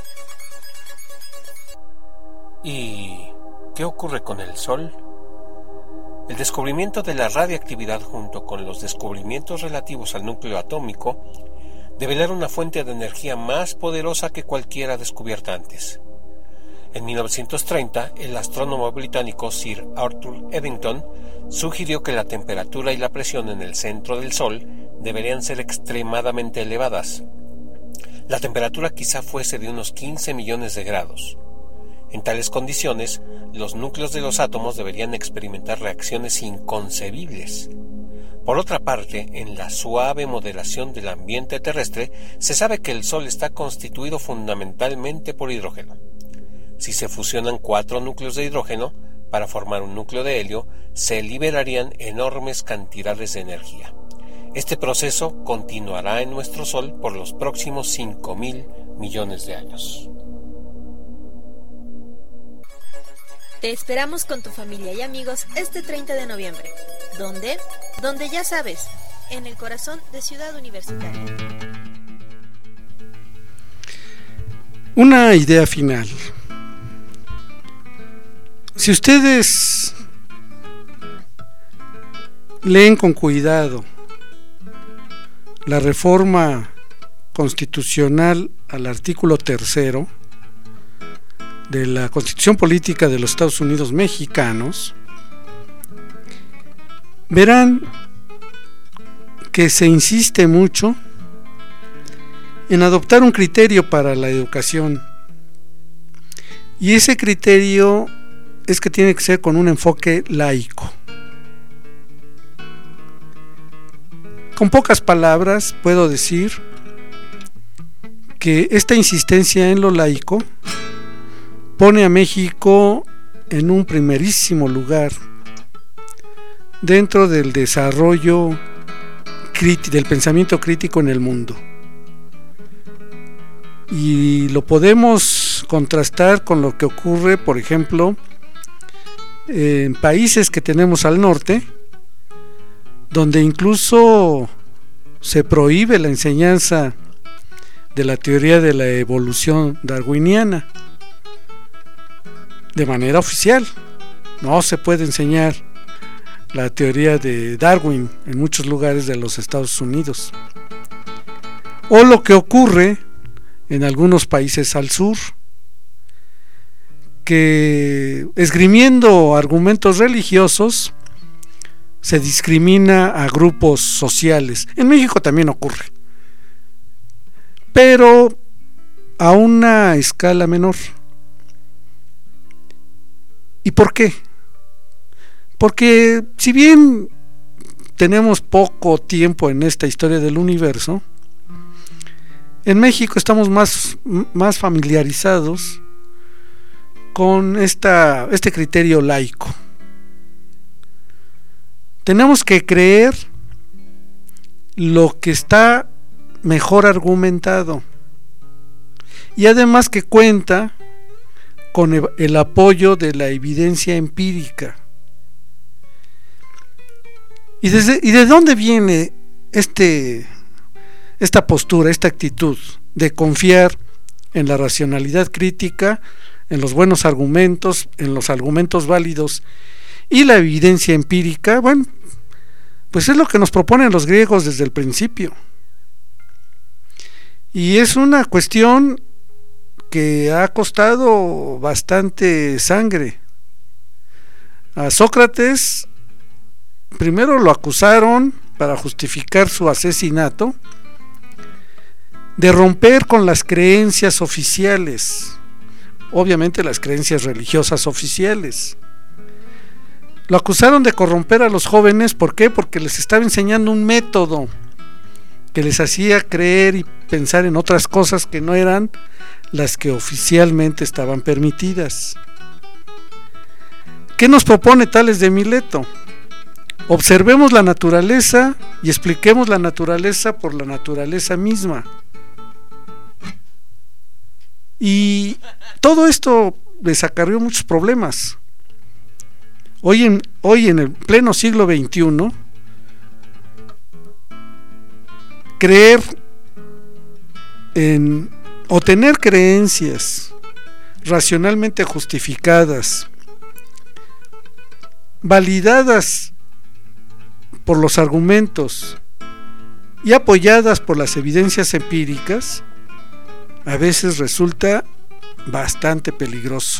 ¿Y qué ocurre con el Sol? El descubrimiento de la radiactividad junto con los descubrimientos relativos al núcleo atómico develaron una fuente de energía más poderosa que cualquiera descubierta antes. En mil novecientos treinta, el astrónomo británico Sir Arthur Eddington sugirió que la temperatura y la presión en el centro del Sol deberían ser extremadamente elevadas. La temperatura quizá fuese de unos quince millones de grados. En tales condiciones, los núcleos de los átomos deberían experimentar reacciones inconcebibles. Por otra parte, en la suave modelación del ambiente terrestre, se sabe que el Sol está constituido fundamentalmente por hidrógeno. Si se fusionan cuatro núcleos de hidrógeno para formar un núcleo de helio, se liberarían enormes cantidades de energía. Este proceso continuará en nuestro Sol por los próximos cinco mil millones de años. Te esperamos con tu familia y amigos este treinta de noviembre. ¿Dónde? Donde ya sabes, en el corazón de Ciudad Universitaria. Una idea final. Si ustedes leen con cuidado la reforma constitucional al artículo tercero de la Constitución Política de los Estados Unidos Mexicanos, verán que se insiste mucho en adoptar un criterio para la educación, y ese criterio es que tiene que ser con un enfoque laico. Con pocas palabras puedo decir que esta insistencia en lo laico pone a México en un primerísimo lugar dentro del desarrollo del pensamiento crítico en el mundo. Y lo podemos contrastar con lo que ocurre, por ejemplo, en países que tenemos al norte, donde incluso se prohíbe la enseñanza de la teoría de la evolución darwiniana de manera oficial. No se puede enseñar la teoría de Darwin en muchos lugares de los Estados Unidos. O lo que ocurre en algunos países al sur, que esgrimiendo argumentos religiosos se discrimina a grupos sociales. En México también ocurre, pero a una escala menor. ¿Y por qué? Porque si bien tenemos poco tiempo en esta historia del universo, en México estamos más, más familiarizados con esta, este criterio laico. Tenemos que creer lo que está mejor argumentado, y además que cuenta con el apoyo de la evidencia empírica. ¿Y, desde, y de dónde viene este, esta postura, esta actitud de confiar en la racionalidad crítica, en los buenos argumentos, en los argumentos válidos y la evidencia empírica? Bueno, pues es lo que nos proponen los griegos desde el principio. Y es una cuestión que ha costado bastante sangre. A Sócrates primero lo acusaron, para justificar su asesinato, de romper con las creencias oficiales, obviamente las creencias religiosas oficiales. Lo acusaron de corromper a los jóvenes. ¿Por qué? Porque les estaba enseñando un método que les hacía creer y pensar en otras cosas que no eran las que oficialmente estaban permitidas. ¿Qué nos propone Tales de Mileto? Observemos la naturaleza y expliquemos la naturaleza por la naturaleza misma. Y todo esto les acarreó muchos problemas. Hoy en, hoy en el pleno siglo veintiuno, creer en, o tener creencias racionalmente justificadas, validadas por los argumentos y apoyadas por las evidencias empíricas, a veces resulta bastante peligroso.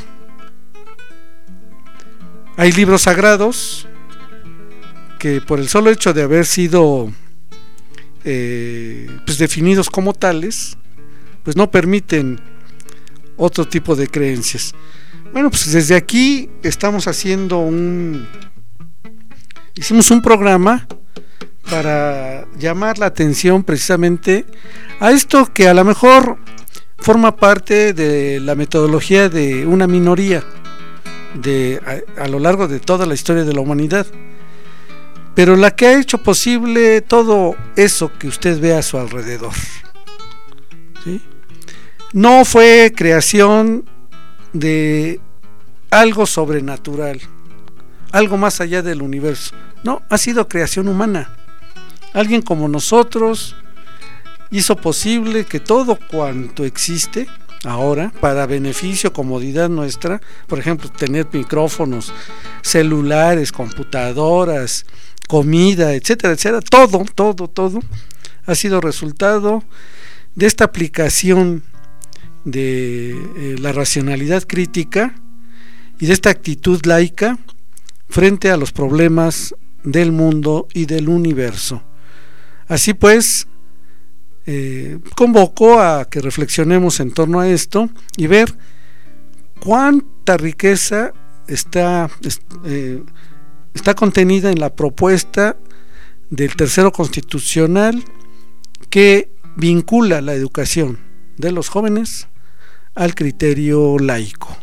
Hay libros sagrados que por el solo hecho de haber sido eh, pues definidos como tales, pues no permiten otro tipo de creencias. Bueno, pues desde aquí estamos haciendo un hicimos un programa para llamar la atención precisamente a esto que a lo mejor forma parte de la metodología de una minoría de a, a lo largo de toda la historia de la humanidad, pero la que ha hecho posible todo eso que usted ve a su alrededor, ¿sí? No fue creación de algo sobrenatural, algo más allá del universo. No, ha sido creación humana. Alguien como nosotros hizo posible que todo cuanto existe ahora, para beneficio, comodidad nuestra, por ejemplo, tener micrófonos, celulares, computadoras, comida, etcétera, etcétera, todo, todo, todo ha sido resultado de esta aplicación de eh, la racionalidad crítica y de esta actitud laica frente a los problemas del mundo y del universo. Así pues, eh, convoco a que reflexionemos en torno a esto y ver cuánta riqueza está, eh, está contenida en la propuesta del tercero constitucional que vincula la educación de los jóvenes al criterio laico.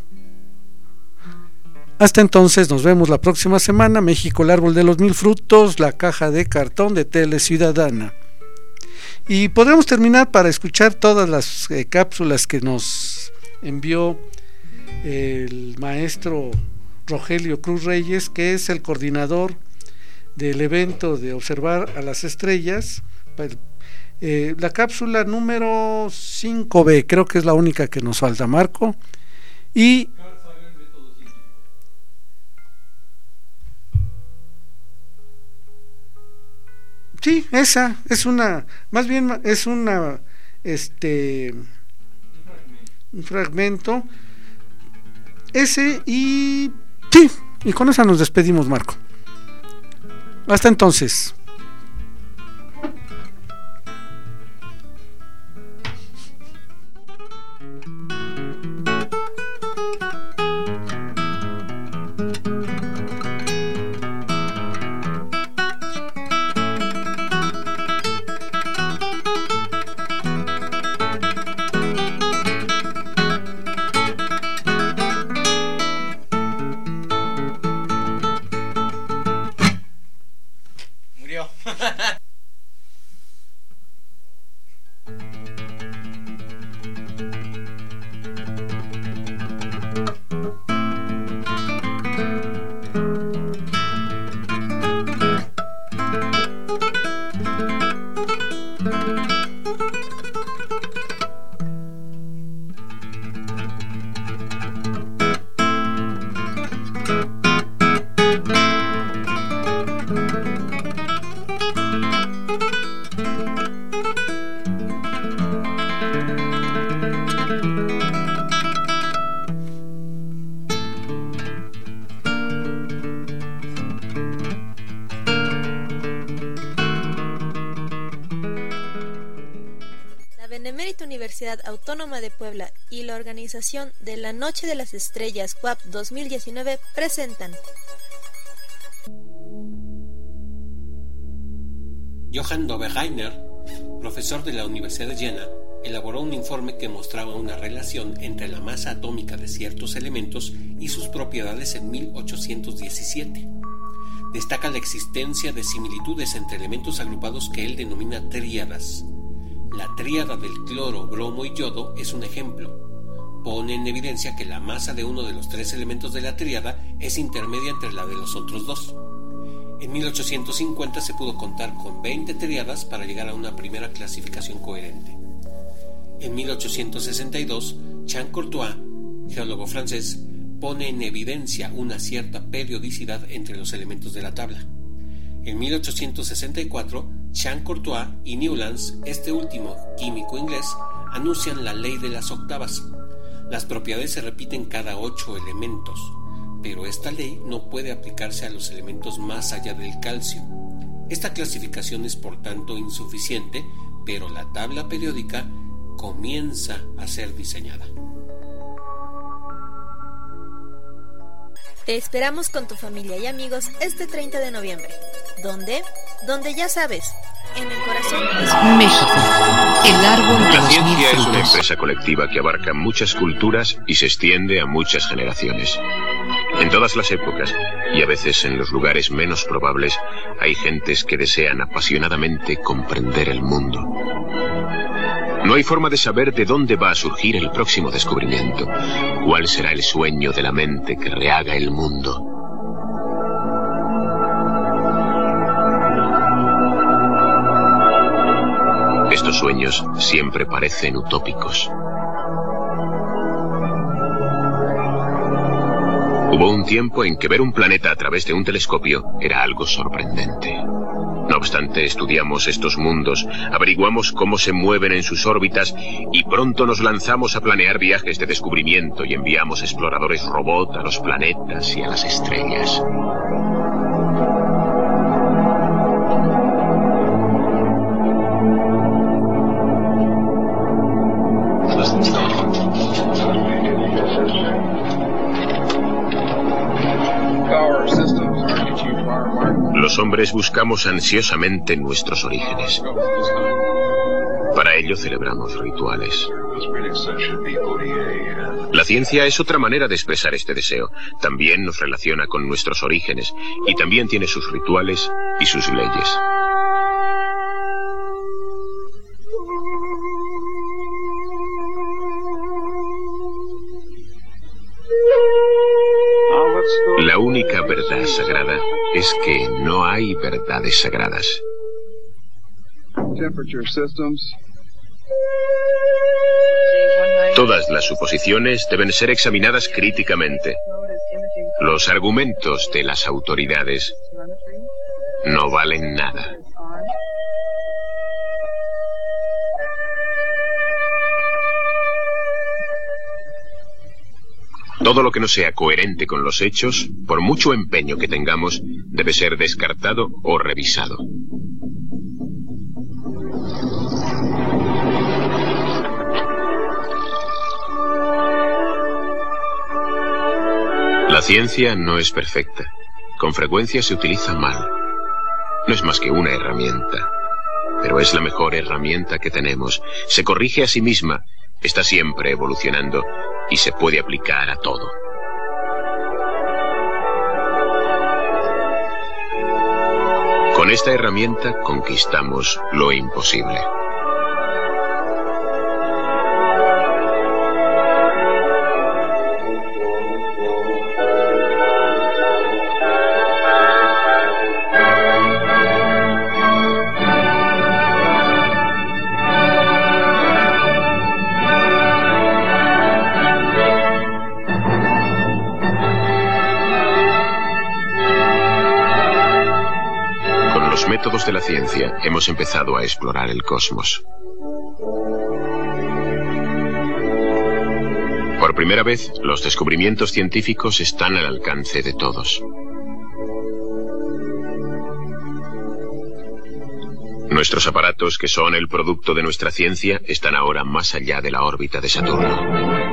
Hasta entonces, nos vemos la próxima semana. México, el árbol de los mil frutos, la caja de cartón de Tele Ciudadana. Y podremos terminar para escuchar todas las eh, cápsulas que nos envió el maestro Rogelio Cruz Reyes, que es el coordinador del evento de Observar a las Estrellas. Eh, la cápsula número cinco B, creo que es la única que nos falta, Marco. Y sí, esa es una, más bien es una, este, un fragmento, ese, y sí, y con esa nos despedimos, Marco. Hasta entonces. Universidad Autónoma de Puebla y la organización de la Noche de las Estrellas W A P dos mil diecinueve presentan Johann Dobereiner, profesor de la Universidad de Jena, elaboró un informe que mostraba una relación entre la masa atómica de ciertos elementos y sus propiedades en mil ochocientos diecisiete. Destaca la existencia de similitudes entre elementos agrupados que él denomina tríadas. La tríada del cloro, bromo y yodo es un ejemplo. Pone en evidencia que la masa de uno de los tres elementos de la tríada es intermedia entre la de los otros dos. En mil ochocientos cincuenta se pudo contar con veinte triadas para llegar a una primera clasificación coherente. En mil ochocientos sesenta y dos, Jean Courtois, geólogo francés, pone en evidencia una cierta periodicidad entre los elementos de la tabla. En mil ochocientos sesenta y cuatro, Jean Courtois y Newlands, este último químico inglés, anuncian la ley de las octavas. Las propiedades se repiten cada ocho elementos, pero esta ley no puede aplicarse a los elementos más allá del calcio. Esta clasificación es por tanto insuficiente, pero la tabla periódica comienza a ser diseñada. Te esperamos con tu familia y amigos este treinta de noviembre. ¿Dónde? Donde ya sabes, en el corazón de su... México, el árbol de La los mil ciencia es una frutos. empresa colectiva que abarca muchas culturas y se extiende a muchas generaciones. En todas las épocas, y a veces en los lugares menos probables, hay gentes que desean apasionadamente comprender el mundo. No hay forma de saber de dónde va a surgir el próximo descubrimiento, cuál será el sueño de la mente que rehaga el mundo. Estos sueños siempre parecen utópicos. Hubo un tiempo en que ver un planeta a través de un telescopio era algo sorprendente. No obstante, estudiamos estos mundos, averiguamos cómo se mueven en sus órbitas y pronto nos lanzamos a planear viajes de descubrimiento y enviamos exploradores robot a los planetas y a las estrellas. Los hombres buscamos ansiosamente nuestros orígenes. Para ello celebramos rituales. La ciencia es otra manera de expresar este deseo. También nos relaciona con nuestros orígenes y también tiene sus rituales y sus leyes. La única verdad sagrada es que no hay verdades sagradas. Todas las suposiciones deben ser examinadas críticamente. Los argumentos de las autoridades no valen nada. Todo lo que no sea coherente con los hechos, por mucho empeño que tengamos, debe ser descartado o revisado. La ciencia no es perfecta. Con frecuencia se utiliza mal. No es más que una herramienta. Pero es la mejor herramienta que tenemos. Se corrige a sí misma, está siempre evolucionando y se puede aplicar a todo. Con esta herramienta conquistamos lo imposible. Métodos de la ciencia, hemos empezado a explorar el cosmos. Por primera vez, los descubrimientos científicos están al alcance de todos. Nuestros aparatos, que son el producto de nuestra ciencia, están ahora más allá de la órbita de Saturno.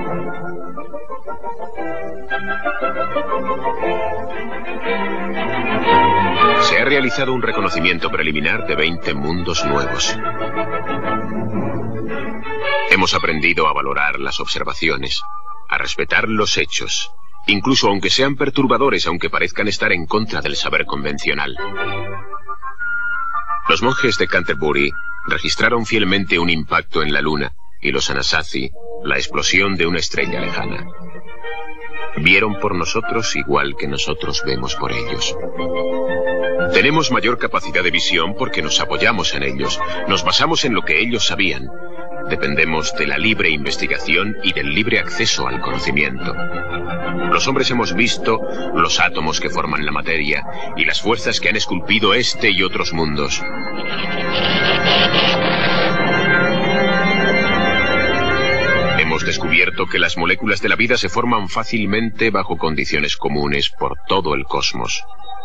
Se ha realizado un reconocimiento preliminar de veinte mundos nuevos. Hemos aprendido a valorar las observaciones, a respetar los hechos, incluso aunque sean perturbadores, aunque parezcan estar en contra del saber convencional. Los monjes de Canterbury registraron fielmente un impacto en la luna y los Anasazi la explosión de una estrella lejana. Vieron por nosotros igual que nosotros vemos por ellos. Tenemos mayor capacidad de visión porque nos apoyamos en ellos, nos basamos en lo que ellos sabían. Dependemos de la libre investigación y del libre acceso al conocimiento. Los hombres hemos visto los átomos que forman la materia y las fuerzas que han esculpido este y otros mundos. Hemos descubierto que las moléculas de la vida se forman fácilmente bajo condiciones comunes por todo el cosmos.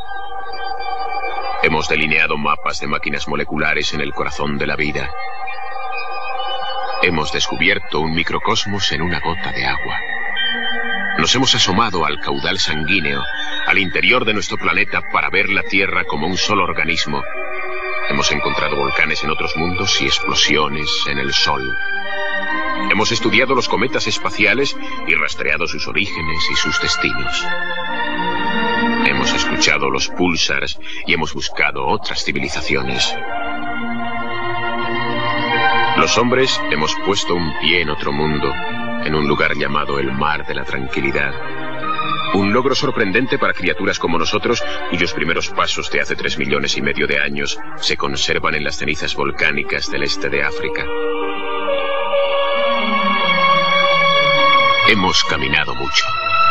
Hemos delineado mapas de máquinas moleculares en el corazón de la vida. Hemos descubierto un microcosmos en una gota de agua. Nos hemos asomado al caudal sanguíneo, al interior de nuestro planeta para ver la Tierra como un solo organismo. Hemos encontrado volcanes en otros mundos y explosiones en el Sol. Hemos estudiado los cometas espaciales y rastreado sus orígenes y sus destinos. Hemos escuchado los púlsars y hemos buscado otras civilizaciones. Los hombres hemos puesto un pie en otro mundo, en un lugar llamado el Mar de la Tranquilidad. Un logro sorprendente para criaturas como nosotros, cuyos primeros pasos de hace tres millones y medio de años se conservan en las cenizas volcánicas del este de África. Hemos caminado mucho.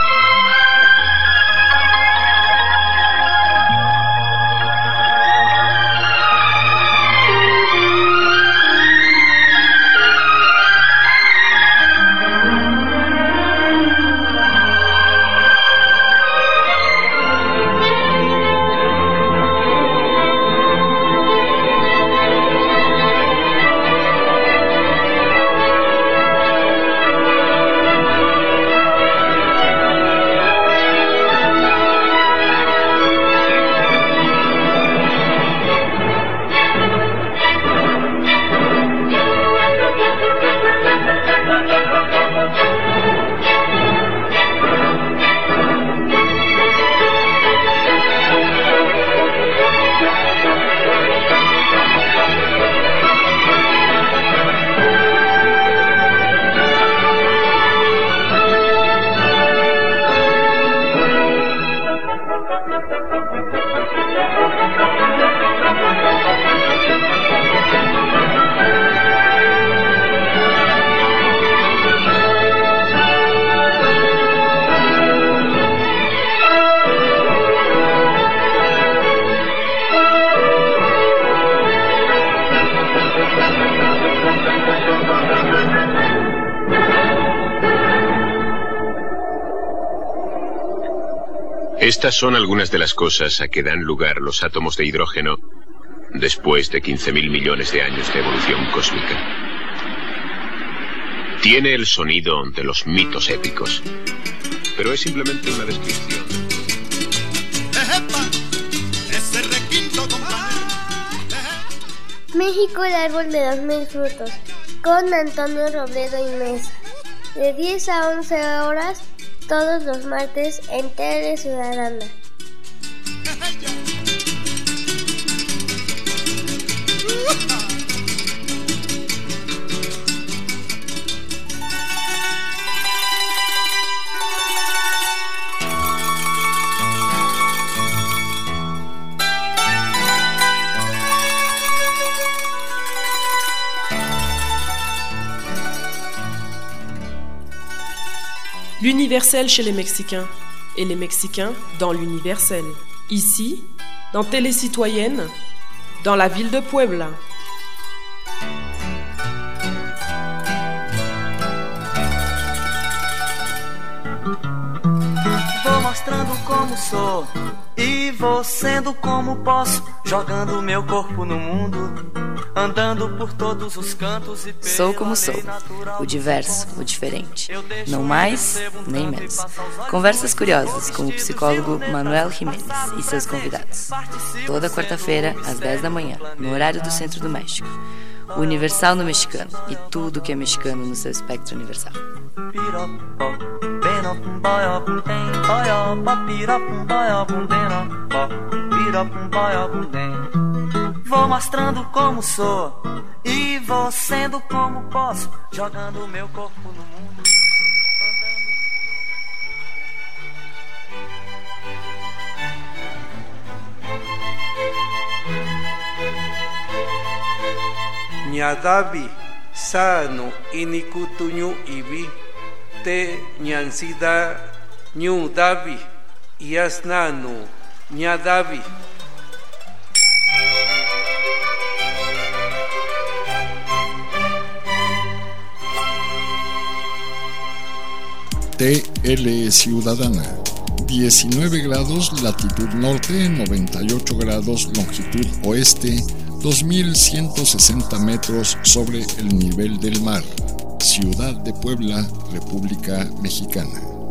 Estas son algunas de las cosas a que dan lugar los átomos de hidrógeno después de quince mil millones de años de evolución cósmica. Tiene el sonido de los mitos épicos, pero es simplemente una descripción. México, el árbol de los mil frutos, con Antonio Robledo Inés, de diez a once horas, todos los martes en Tele Ciudadana. L'universel chez les Mexicains, et les Mexicains dans l'universel. Ici, dans Télé Citoyenne, dans la ville de Puebla. Vou mostrando como sou e vou sendo como posso, jogando meu corpo no mundo, andando por todos os cantos e Sou como sou, o diverso, o diferente, não mais nem menos. Conversas curiosas com o psicólogo Manuel Jiménez e seus convidados. Toda quarta-feira, às dez da manhã, no horário do Centro do México. O Universal no mexicano e tudo que é mexicano no seu espectro universal. Vou mostrando como sou e vou sendo como posso, jogando meu corpo no mundo. ñadavi sano inikutuñu ibi te ñansida ñu davi yasnano ñadavi. T L Ciudadana, diecinueve grados latitud norte, noventa y ocho grados longitud oeste, dos mil ciento sesenta metros sobre el nivel del mar. Ciudad de Puebla, República Mexicana.